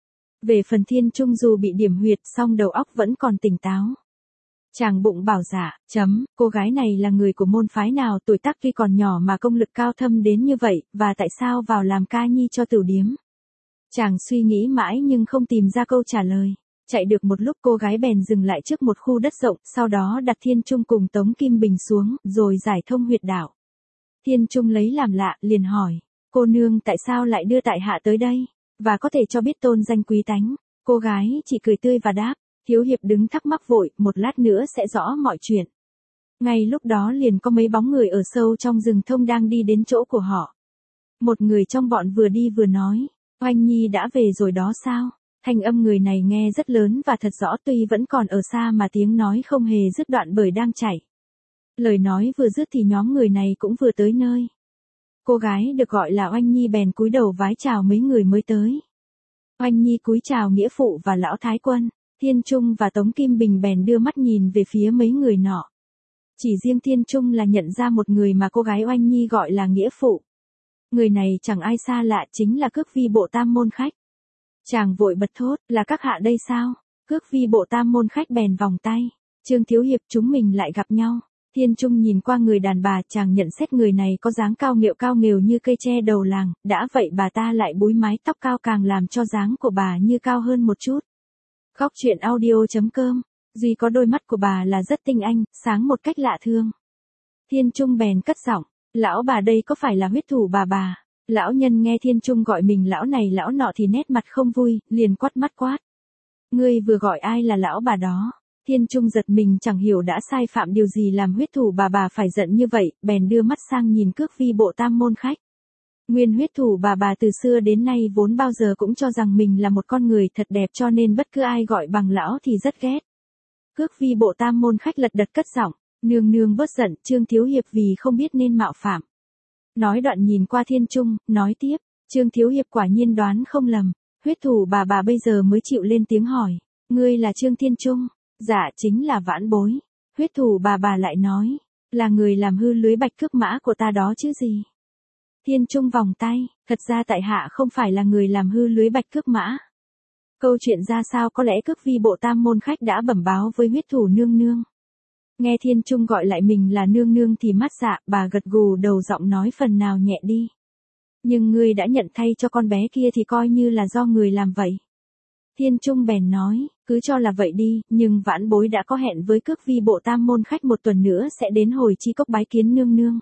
Về phần Thiên Trung dù bị điểm huyệt song đầu óc vẫn còn tỉnh táo. Chàng bụng bảo dạ, chấm, cô gái này là người của môn phái nào, tuổi tác tuy còn nhỏ mà công lực cao thâm đến như vậy, và tại sao vào làm ca nhi cho tửu điếm. Chàng suy nghĩ mãi nhưng không tìm ra câu trả lời. Chạy được một lúc cô gái bèn dừng lại trước một khu đất rộng, sau đó đặt Thiên Trung cùng Tống Kim Bình xuống, rồi giải thông huyệt đạo. Thiên Trung lấy làm lạ, liền hỏi, cô nương tại sao lại đưa tại hạ tới đây, và có thể cho biết tôn danh quý tánh. Cô gái chỉ cười tươi và đáp, thiếu hiệp đứng thắc mắc vội, một lát nữa sẽ rõ mọi chuyện. Ngay lúc đó liền có mấy bóng người ở sâu trong rừng thông đang đi đến chỗ của họ. Một người trong bọn vừa đi vừa nói, Oanh Nhi đã về rồi đó sao? Thanh âm người này nghe rất lớn và thật rõ, tuy vẫn còn ở xa mà tiếng nói không hề dứt đoạn bởi đang chảy. Lời nói vừa dứt thì nhóm người này cũng vừa tới nơi. Cô gái được gọi là Oanh Nhi bèn cúi đầu vái chào mấy người mới tới. Oanh Nhi cúi chào nghĩa phụ và lão thái quân. Thiên Trung và Tống Kim Bình bèn đưa mắt nhìn về phía mấy người nọ. Chỉ riêng Thiên Trung là nhận ra một người mà cô gái Oanh Nhi gọi là nghĩa phụ. Người này chẳng ai xa lạ, chính là Cước Vi bộ tam môn khách. Chàng vội bật thốt, là các hạ đây sao? Cước Vi bộ tam môn khách bèn vòng tay. Trương thiếu hiệp, chúng mình lại gặp nhau. Thiên Trung nhìn qua người đàn bà, chàng nhận xét người này có dáng cao nghệu cao nghều như cây tre đầu làng, đã vậy bà ta lại búi mái tóc cao càng làm cho dáng của bà như cao hơn một chút. Góc truyện audio chấm com, duy có đôi mắt của bà là rất tinh anh, sáng một cách lạ thương. Thiên Trung bèn cất giọng, lão bà đây có phải là huyết thủ bà bà? Lão nhân nghe Thiên Trung gọi mình lão này lão nọ thì nét mặt không vui, liền quát mắt quát. Ngươi vừa gọi ai là lão bà đó? Thiên Trung giật mình chẳng hiểu đã sai phạm điều gì làm huyết thủ bà bà phải giận như vậy, bèn đưa mắt sang nhìn Cước Vi bộ tam môn khách. Nguyên huyết thủ bà bà từ xưa đến nay vốn bao giờ cũng cho rằng mình là một con người thật đẹp cho nên bất cứ ai gọi bằng lão thì rất ghét. Cước Vi bộ tam môn khách lật đật cất giọng, nương nương bớt giận, Trương thiếu hiệp vì không biết nên mạo phạm. Nói đoạn nhìn qua Thiên Trung, nói tiếp, Trương thiếu hiệp quả nhiên đoán không lầm, huyết thủ bà bà bây giờ mới chịu lên tiếng hỏi, ngươi là Trương Thiên Trung? Dạ chính là vãn bối. Huyết thủ bà bà lại nói, là người làm hư lưới bạch cước mã của ta đó chứ gì. Thiên Trung vòng tay, thật ra tại hạ không phải là người làm hư lưới bạch cước mã. Câu chuyện ra sao có lẽ Cước Vi bộ tam môn khách đã bẩm báo với huyết thủ nương nương. Nghe Thiên Trung gọi lại mình là nương nương thì mắt dạ, bà gật gù đầu giọng nói phần nào nhẹ đi. Nhưng ngươi đã nhận thay cho con bé kia thì coi như là do người làm vậy. Thiên Trung bèn nói, cứ cho là vậy đi, nhưng vãn bối đã có hẹn với Cước Vi bộ tam môn khách một tuần nữa sẽ đến hồi chi cốc bái kiến nương nương.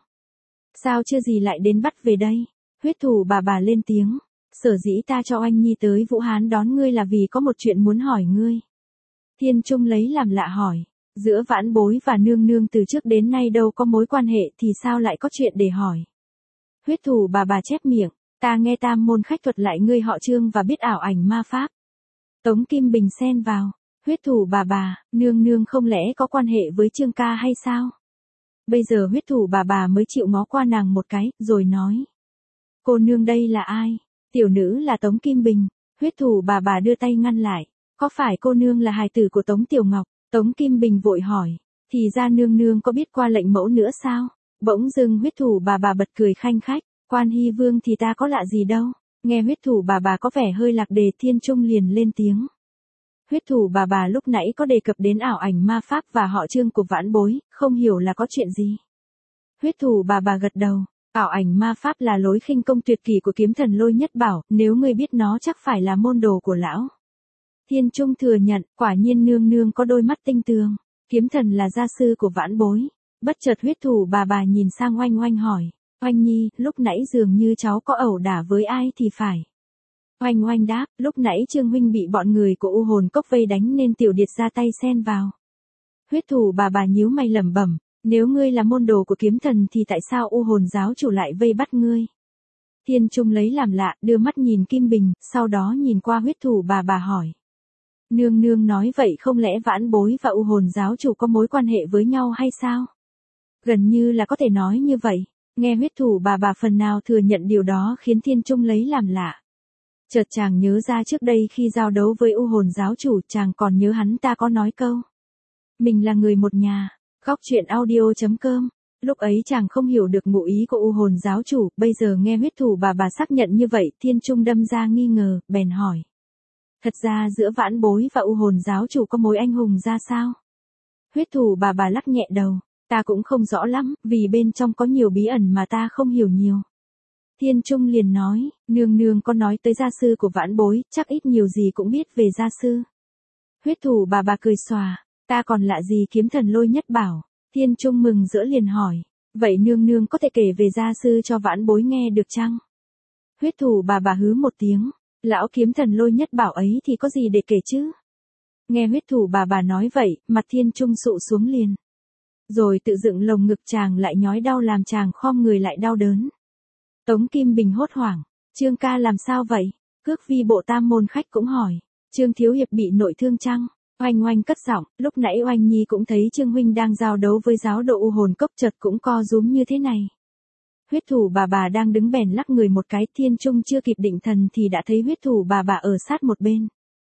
Sao chưa gì lại đến bắt về đây? Huyết thủ bà bà lên tiếng, sở dĩ ta cho Oanh Nhi tới Vũ Hán đón ngươi là vì có một chuyện muốn hỏi ngươi. Thiên Trung lấy làm lạ hỏi, giữa vãn bối và nương nương từ trước đến nay đâu có mối quan hệ thì sao lại có chuyện để hỏi. Huyết thủ bà bà chép miệng, ta nghe tam môn khách thuật lại ngươi họ Trương và biết ảo ảnh ma pháp. Tống Kim Bình xen vào, huyết thủ bà bà, nương nương không lẽ có quan hệ với Trương ca hay sao? Bây giờ huyết thủ bà bà mới chịu ngó qua nàng một cái, rồi nói. Cô nương đây là ai? Tiểu nữ là Tống Kim Bình. Huyết thủ bà bà đưa tay ngăn lại. Có phải cô nương là hài tử của Tống Tiểu Ngọc? Tống Kim Bình vội hỏi. Thì ra nương nương có biết qua lệnh mẫu nữa sao? Bỗng dưng huyết thủ bà bà bật cười khanh khách. Quan Hy Vương thì ta có lạ gì đâu. Nghe huyết thủ bà bà có vẻ hơi lạc đề, Thiên Trung liền lên tiếng. Huyết thủ bà bà lúc nãy có đề cập đến ảo ảnh ma pháp và họ Trương của vãn bối, không hiểu là có chuyện gì. Huyết thủ bà bà gật đầu, ảo ảnh ma pháp là lối khinh công tuyệt kỳ của kiếm thần Lôi Nhất Bảo, nếu ngươi biết nó chắc phải là môn đồ của lão. Thiên Trung thừa nhận, quả nhiên nương nương có đôi mắt tinh tường, kiếm thần là gia sư của vãn bối. Bất chợt huyết thủ bà bà nhìn sang Oanh Oanh hỏi, Oanh Nhi, lúc nãy dường như cháu có ẩu đả với ai thì phải. Oanh oanh đáp, lúc nãy Trương huynh bị bọn người của U Hồn Cốc vây đánh nên tiểu điệt ra tay xen vào. Huyết thủ bà bà nhíu mày lẩm bẩm, nếu ngươi là môn đồ của kiếm thần thì tại sao U Hồn giáo chủ lại vây bắt ngươi? Thiên Trung lấy làm lạ, đưa mắt nhìn Kim Bình, sau đó nhìn qua huyết thủ bà bà hỏi. Nương nương nói vậy không lẽ Vãn Bối và U Hồn giáo chủ có mối quan hệ với nhau hay sao? Gần như là có thể nói như vậy. Nghe huyết thủ bà bà phần nào thừa nhận điều đó khiến Thiên Trung lấy làm lạ. Chợt chàng nhớ ra trước đây khi giao đấu với U Hồn giáo chủ chàng còn nhớ hắn ta có nói câu. Mình là người một nhà. Góc truyện audio chấm com. Lúc ấy chàng không hiểu được ngụ ý của U Hồn giáo chủ, bây giờ nghe huyết thủ bà bà xác nhận như vậy, Thiên Trung đâm ra nghi ngờ, bèn hỏi. Thật ra giữa Vãn Bối và U Hồn giáo chủ có mối anh hùng ra sao? Huyết thủ bà bà lắc nhẹ đầu, ta cũng không rõ lắm, vì bên trong có nhiều bí ẩn mà ta không hiểu nhiều. Thiên Trung liền nói, nương nương có nói tới gia sư của Vãn Bối, chắc ít nhiều gì cũng biết về gia sư. Huyết thủ bà bà cười xòa, ta còn lạ gì kiếm thần Lôi Nhất Bảo. Thiên Trung mừng rỡ liền hỏi, vậy nương nương có thể kể về gia sư cho Vãn Bối nghe được chăng? Huyết thủ bà bà hứ một tiếng, lão kiếm thần Lôi Nhất Bảo ấy thì có gì để kể chứ? Nghe huyết thủ bà bà nói vậy, mặt Thiên Trung sụ xuống liền. Rồi tự dựng lồng ngực chàng lại nhói đau làm chàng khom người lại đau đớn. Tống Kim Bình hốt hoảng, Trương ca làm sao vậy? Cước vi bộ tam môn khách cũng hỏi, Trương thiếu hiệp bị nội thương chăng? Oanh oanh cất giọng, lúc nãy Oanh Nhi cũng thấy Trương huynh đang giao đấu với giáo độ U Hồn Cốc chợt cũng co rúm như thế này. Huyết thủ bà bà đang đứng bèn lắc người một cái, Thiên Trung chưa kịp định thần thì đã thấy huyết thủ bà bà ở sát một bên.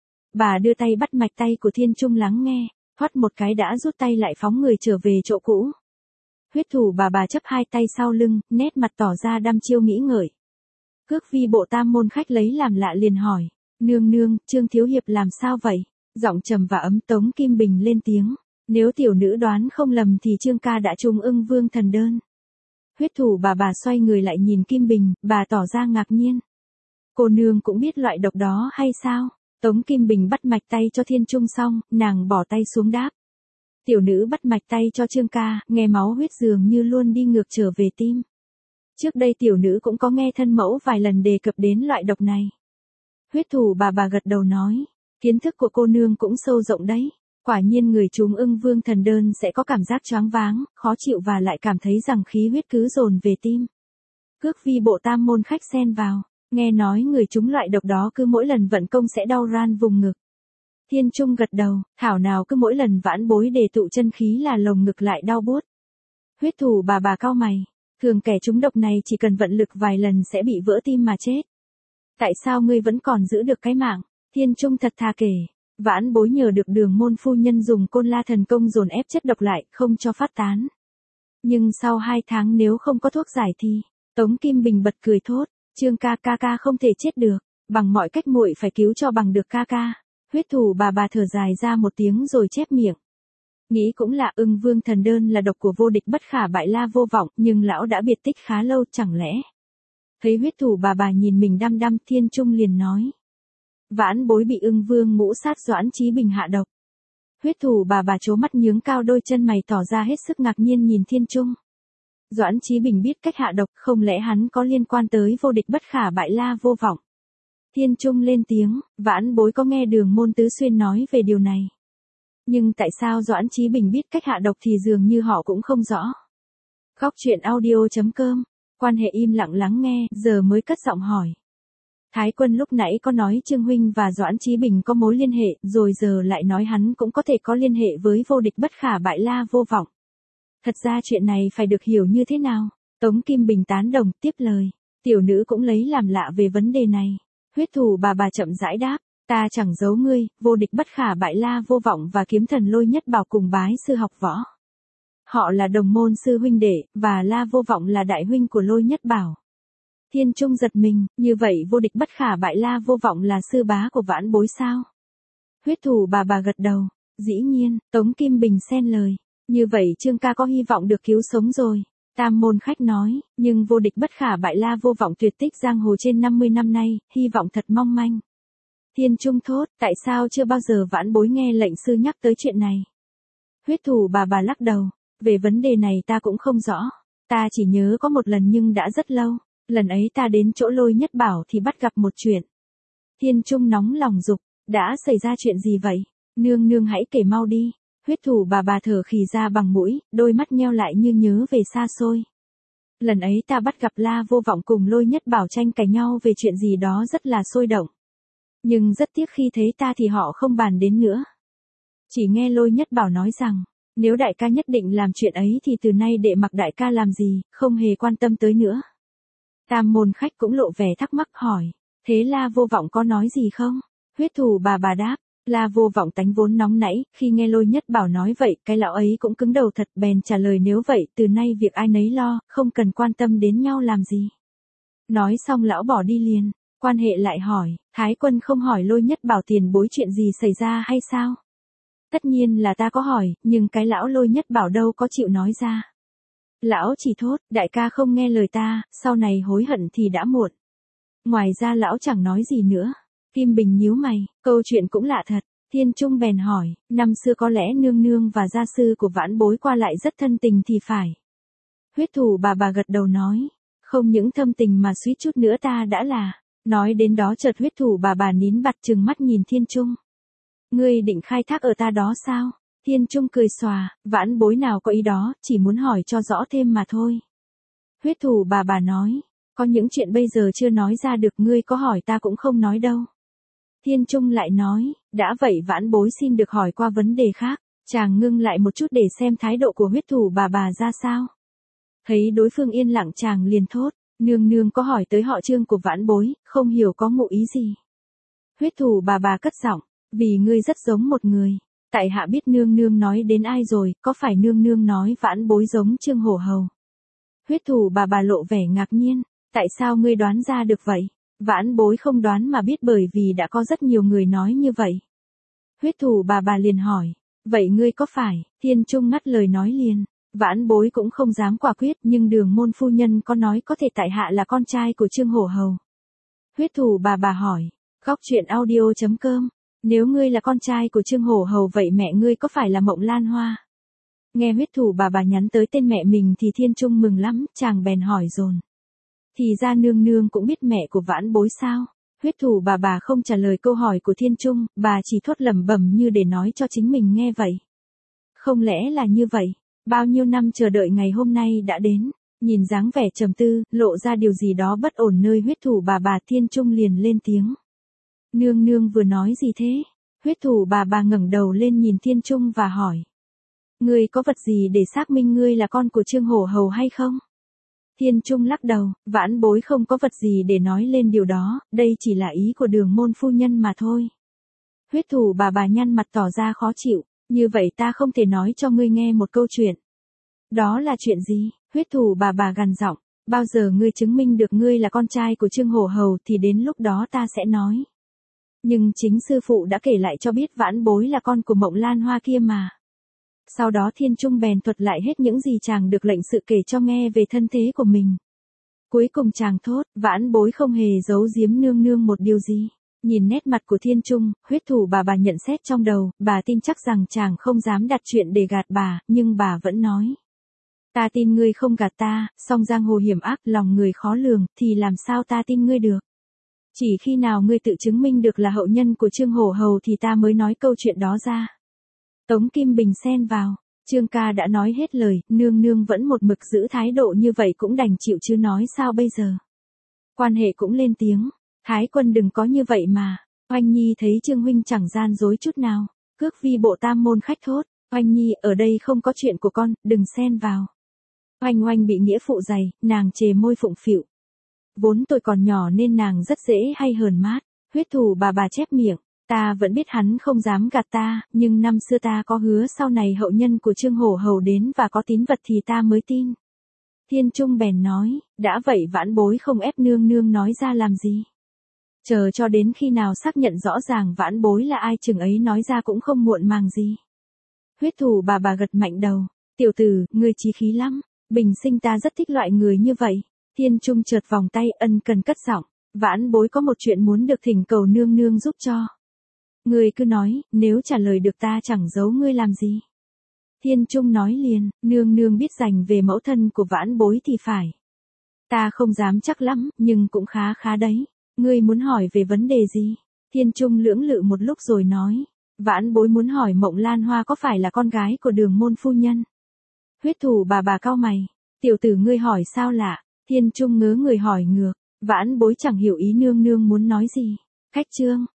Bà đưa tay bắt mạch tay của Thiên Trung lắng nghe, thoát một cái đã rút tay lại phóng người trở về chỗ cũ. Huyết thủ bà bà chấp hai tay sau lưng, nét mặt tỏ ra đăm chiêu nghĩ ngợi. Cước vi bộ tam môn khách lấy làm lạ liền hỏi, nương nương, Trương thiếu hiệp làm sao vậy? Giọng trầm và ấm. Tống Kim Bình lên tiếng, nếu tiểu nữ đoán không lầm thì Trương ca đã trùng ưng vương thần đơn. Huyết thủ bà bà xoay người lại nhìn Kim Bình, bà tỏ ra ngạc nhiên. Cô nương cũng biết loại độc đó hay sao? Tống Kim Bình bắt mạch tay cho Thiên Trung xong, nàng bỏ tay xuống đáp. Tiểu nữ bắt mạch tay cho Trương ca, nghe máu huyết dường như luôn đi ngược trở về tim. Trước đây tiểu nữ cũng có nghe thân mẫu vài lần đề cập đến loại độc này. Huyết thủ bà bà gật đầu nói, kiến thức của cô nương cũng sâu rộng đấy. Quả nhiên người trúng ưng vương thần đơn sẽ có cảm giác choáng váng, khó chịu và lại cảm thấy rằng khí huyết cứ dồn về tim. Cước vi bộ tam môn khách xen vào, nghe nói người trúng loại độc đó cứ mỗi lần vận công sẽ đau ran vùng ngực. Thiên Trung gật đầu, thảo nào cứ mỗi lần Vãn Bối đề tụ chân khí là lồng ngực lại đau buốt. Huyết thủ bà bà cau mày, thường kẻ trúng độc này chỉ cần vận lực vài lần sẽ bị vỡ tim mà chết. Tại sao ngươi vẫn còn giữ được cái mạng? Thiên Trung thật thà kể, Vãn Bối nhờ được Đường môn phu nhân dùng Côn La thần công dồn ép chất độc lại, không cho phát tán. Nhưng sau hai tháng nếu không có thuốc giải thì, Tống Kim Bình bật cười thốt, Trương ca ca ca không thể chết được, bằng mọi cách muội phải cứu cho bằng được ca ca. Huyết thủ bà bà thở dài ra một tiếng rồi chép miệng. Nghĩ cũng là ưng vương thần đơn là độc của vô địch bất khả bại La Vô Vọng, nhưng lão đã biệt tích khá lâu chẳng lẽ. Thấy huyết thủ bà bà nhìn mình đăm đăm, Thiên Trung liền nói. Vãn Bối bị ưng vương ngũ sát Doãn Chí Bình hạ độc. Huyết thủ bà bà trố mắt nhướng cao đôi chân mày tỏ ra hết sức ngạc nhiên nhìn Thiên Trung. Doãn Chí Bình biết cách hạ độc, không lẽ hắn có liên quan tới vô địch bất khả bại La Vô Vọng? Thiên Trung lên tiếng, Vãn Bối có nghe Đường môn tứ xuyên nói về điều này. Nhưng tại sao Doãn Chí Bình biết cách hạ độc thì dường như họ cũng không rõ. Góc truyện audio chấm com, quan hệ im lặng lắng nghe, giờ mới cất giọng hỏi. Thái quân lúc nãy có nói Trương huynh và Doãn Chí Bình có mối liên hệ, rồi giờ lại nói hắn cũng có thể có liên hệ với vô địch bất khả bại La Vô Vọng. Thật ra chuyện này phải được hiểu như thế nào? Tống Kim Bình tán đồng, tiếp lời. Tiểu nữ cũng lấy làm lạ về vấn đề này. Huyết thủ bà bà chậm rãi đáp, ta chẳng giấu ngươi, vô địch bất khả bại La Vô Vọng và kiếm thần Lôi Nhất Bảo cùng bái sư học võ. Họ là đồng môn sư huynh đệ, và La Vô Vọng là đại huynh của Lôi Nhất Bảo. Thiên Trung giật mình, như vậy vô địch bất khả bại La Vô Vọng là sư bá của Vãn Bối sao? Huyết thủ bà bà gật đầu, dĩ nhiên. Tống Kim Bình xen lời, như vậy Trương ca có hy vọng được cứu sống rồi. Tam môn khách nói, nhưng vô địch bất khả bại La Vô Vọng tuyệt tích giang hồ trên năm mươi năm nay, hy vọng thật mong manh. Thiên Trung thốt, tại sao chưa bao giờ Vãn Bối nghe lệnh sư nhắc tới chuyện này? Huyết thủ bà bà lắc đầu, về vấn đề này ta cũng không rõ, ta chỉ nhớ có một lần nhưng đã rất lâu, lần ấy ta đến chỗ Lôi Nhất Bảo thì bắt gặp một chuyện. Thiên Trung nóng lòng giục, đã xảy ra chuyện gì vậy? Nương nương hãy kể mau đi. Huyết thủ bà bà thở khì ra bằng mũi, đôi mắt nheo lại như nhớ về xa xôi. Lần ấy ta bắt gặp La Vô Vọng cùng Lôi Nhất Bảo tranh cãi nhau về chuyện gì đó rất là sôi động. Nhưng rất tiếc khi thấy ta thì họ không bàn đến nữa. Chỉ nghe Lôi Nhất Bảo nói rằng, nếu đại ca nhất định làm chuyện ấy thì từ nay đệ mặc đại ca làm gì, không hề quan tâm tới nữa. Tam môn khách cũng lộ vẻ thắc mắc hỏi, thế La Vô Vọng có nói gì không? Huyết thủ bà bà đáp, La Vô Vọng tánh vốn nóng nảy, khi nghe Lôi Nhất Bảo nói vậy, cái lão ấy cũng cứng đầu thật, bèn trả lời nếu vậy, từ nay việc ai nấy lo, không cần quan tâm đến nhau làm gì. Nói xong lão bỏ đi liền, quan hệ lại hỏi, Thái Quân không hỏi Lôi Nhất Bảo tiền bối chuyện gì xảy ra hay sao? Tất nhiên là ta có hỏi, nhưng cái lão Lôi Nhất Bảo đâu có chịu nói ra. Lão chỉ thốt, đại ca không nghe lời ta, sau này hối hận thì đã muộn. Ngoài ra lão chẳng nói gì nữa. Kim Bình nhíu mày, câu chuyện cũng lạ thật. Thiên Trung bèn hỏi, năm xưa có lẽ nương nương và gia sư của vãn bối qua lại rất thân tình thì phải. Huyết thủ bà bà gật đầu nói, không những thâm tình mà suýt chút nữa ta đã là. Nói đến đó chợt huyết thủ bà bà nín bặt trừng mắt nhìn Thiên Trung. Ngươi định khai thác ở ta đó sao? Thiên Trung cười xòa, vãn bối nào có ý đó, chỉ muốn hỏi cho rõ thêm mà thôi. Huyết thủ bà bà nói, có những chuyện bây giờ chưa nói ra được, ngươi có hỏi ta cũng không nói đâu. Thiên Trung lại nói, đã vậy vãn bối xin được hỏi qua vấn đề khác. Chàng ngưng lại một chút để xem thái độ của huyết thủ bà bà ra sao. Thấy đối phương yên lặng chàng liền thốt, nương nương có hỏi tới họ Trương của vãn bối, không hiểu có ngụ ý gì. Huyết thủ bà bà cất giọng, vì ngươi rất giống một người. Tại hạ biết nương nương nói đến ai rồi, có phải nương nương nói vãn bối giống Trương Hổ Hầu? Huyết thủ bà bà lộ vẻ ngạc nhiên, tại sao ngươi đoán ra được vậy? Vãn bối không đoán mà biết bởi vì đã có rất nhiều người nói như vậy. Huyết thủ bà bà liền hỏi, vậy ngươi có phải? Thiên Trung ngắt lời nói liền, vãn bối cũng không dám quả quyết nhưng Đường môn phu nhân có nói có thể tại hạ là con trai của Trương Hổ Hầu. Huyết thủ bà bà hỏi, góc truyện audio chấm com, nếu ngươi là con trai của Trương Hổ Hầu vậy mẹ ngươi có phải là Mộng Lan Hoa? Nghe huyết thủ bà bà nhắn tới tên mẹ mình thì Thiên Trung mừng lắm, chàng bèn hỏi dồn. Thì ra nương nương cũng biết mẹ của vãn bối sao? Huyết thủ bà bà không trả lời câu hỏi của Thiên Trung, bà chỉ thốt lẩm bẩm như để nói cho chính mình nghe vậy. Không lẽ là như vậy? Bao nhiêu năm chờ đợi ngày hôm nay đã đến. Nhìn dáng vẻ trầm tư, lộ ra điều gì đó bất ổn nơi huyết thủ bà bà, Thiên Trung liền lên tiếng. Nương nương vừa nói gì thế? Huyết thủ bà bà ngẩng đầu lên nhìn Thiên Trung và hỏi. Ngươi có vật gì để xác minh ngươi là con của Trương Hổ Hầu hay không? Thiên Trung lắc đầu, vãn bối không có vật gì để nói lên điều đó, đây chỉ là ý của Đường môn phu nhân mà thôi. Huyết thủ bà bà nhăn mặt tỏ ra khó chịu, như vậy ta không thể nói cho ngươi nghe một câu chuyện. Đó là chuyện gì? Huyết thủ bà bà gằn giọng, bao giờ ngươi chứng minh được ngươi là con trai của Trương Hổ Hầu thì đến lúc đó ta sẽ nói. Nhưng chính sư phụ đã kể lại cho biết vãn bối là con của Mộng Lan Hoa kia mà. Sau đó Thiên Trung bèn thuật lại hết những gì chàng được lệnh sự kể cho nghe về thân thế của mình. Cuối cùng chàng thốt, vãn bối không hề giấu giếm nương nương một điều gì. Nhìn nét mặt của Thiên Trung, huyết thủ bà bà nhận xét trong đầu, bà tin chắc rằng chàng không dám đặt chuyện để gạt bà, nhưng bà vẫn nói. Ta tin ngươi không gạt ta, song giang hồ hiểm ác, lòng người khó lường, thì làm sao ta tin ngươi được. Chỉ khi nào ngươi tự chứng minh được là hậu nhân của Trương Hổ Hầu thì ta mới nói câu chuyện đó ra. Tống Kim Bình xen vào, Trương ca đã nói hết lời, nương nương vẫn một mực giữ thái độ như vậy cũng đành chịu chứ nói sao bây giờ. Quan hệ cũng lên tiếng, Thái Quân đừng có như vậy mà. Oanh Nhi thấy Trương huynh chẳng gian dối chút nào, cước vi bộ tam môn khách thốt, Oanh Nhi ở đây không có chuyện của con, đừng xen vào. Oanh Oanh bị nghĩa phụ dày, nàng chề môi phụng phịu. Vốn tôi còn nhỏ nên nàng rất dễ hay hờn mát, huyết thủ bà bà chép miệng. Ta vẫn biết hắn không dám gạt ta, nhưng năm xưa ta có hứa sau này hậu nhân của Trương Hổ Hầu đến và có tín vật thì ta mới tin. Thiên Trung bèn nói, đã vậy vãn bối không ép nương nương nói ra làm gì. Chờ cho đến khi nào xác nhận rõ ràng vãn bối là ai chừng ấy nói ra cũng không muộn màng gì. Huyết thủ bà bà gật mạnh đầu, tiểu tử, ngươi chí khí lắm, bình sinh ta rất thích loại người như vậy. Thiên Trung chợt vòng tay ân cần cất giọng, vãn bối có một chuyện muốn được thỉnh cầu nương nương giúp cho. Ngươi cứ nói, nếu trả lời được ta chẳng giấu ngươi làm gì. Thiên Trung nói liền, nương nương biết dành về mẫu thân của vãn bối thì phải. Ta không dám chắc lắm, nhưng cũng khá khá đấy. Ngươi muốn hỏi về vấn đề gì? Thiên Trung lưỡng lự một lúc rồi nói. Vãn bối muốn hỏi Mộng Lan Hoa có phải là con gái của Đường môn phu nhân? Huyết thủ bà bà cau mày. Tiểu tử ngươi hỏi sao lạ? Thiên Trung ngớ người hỏi ngược. Vãn bối chẳng hiểu ý nương nương muốn nói gì. Khách trương.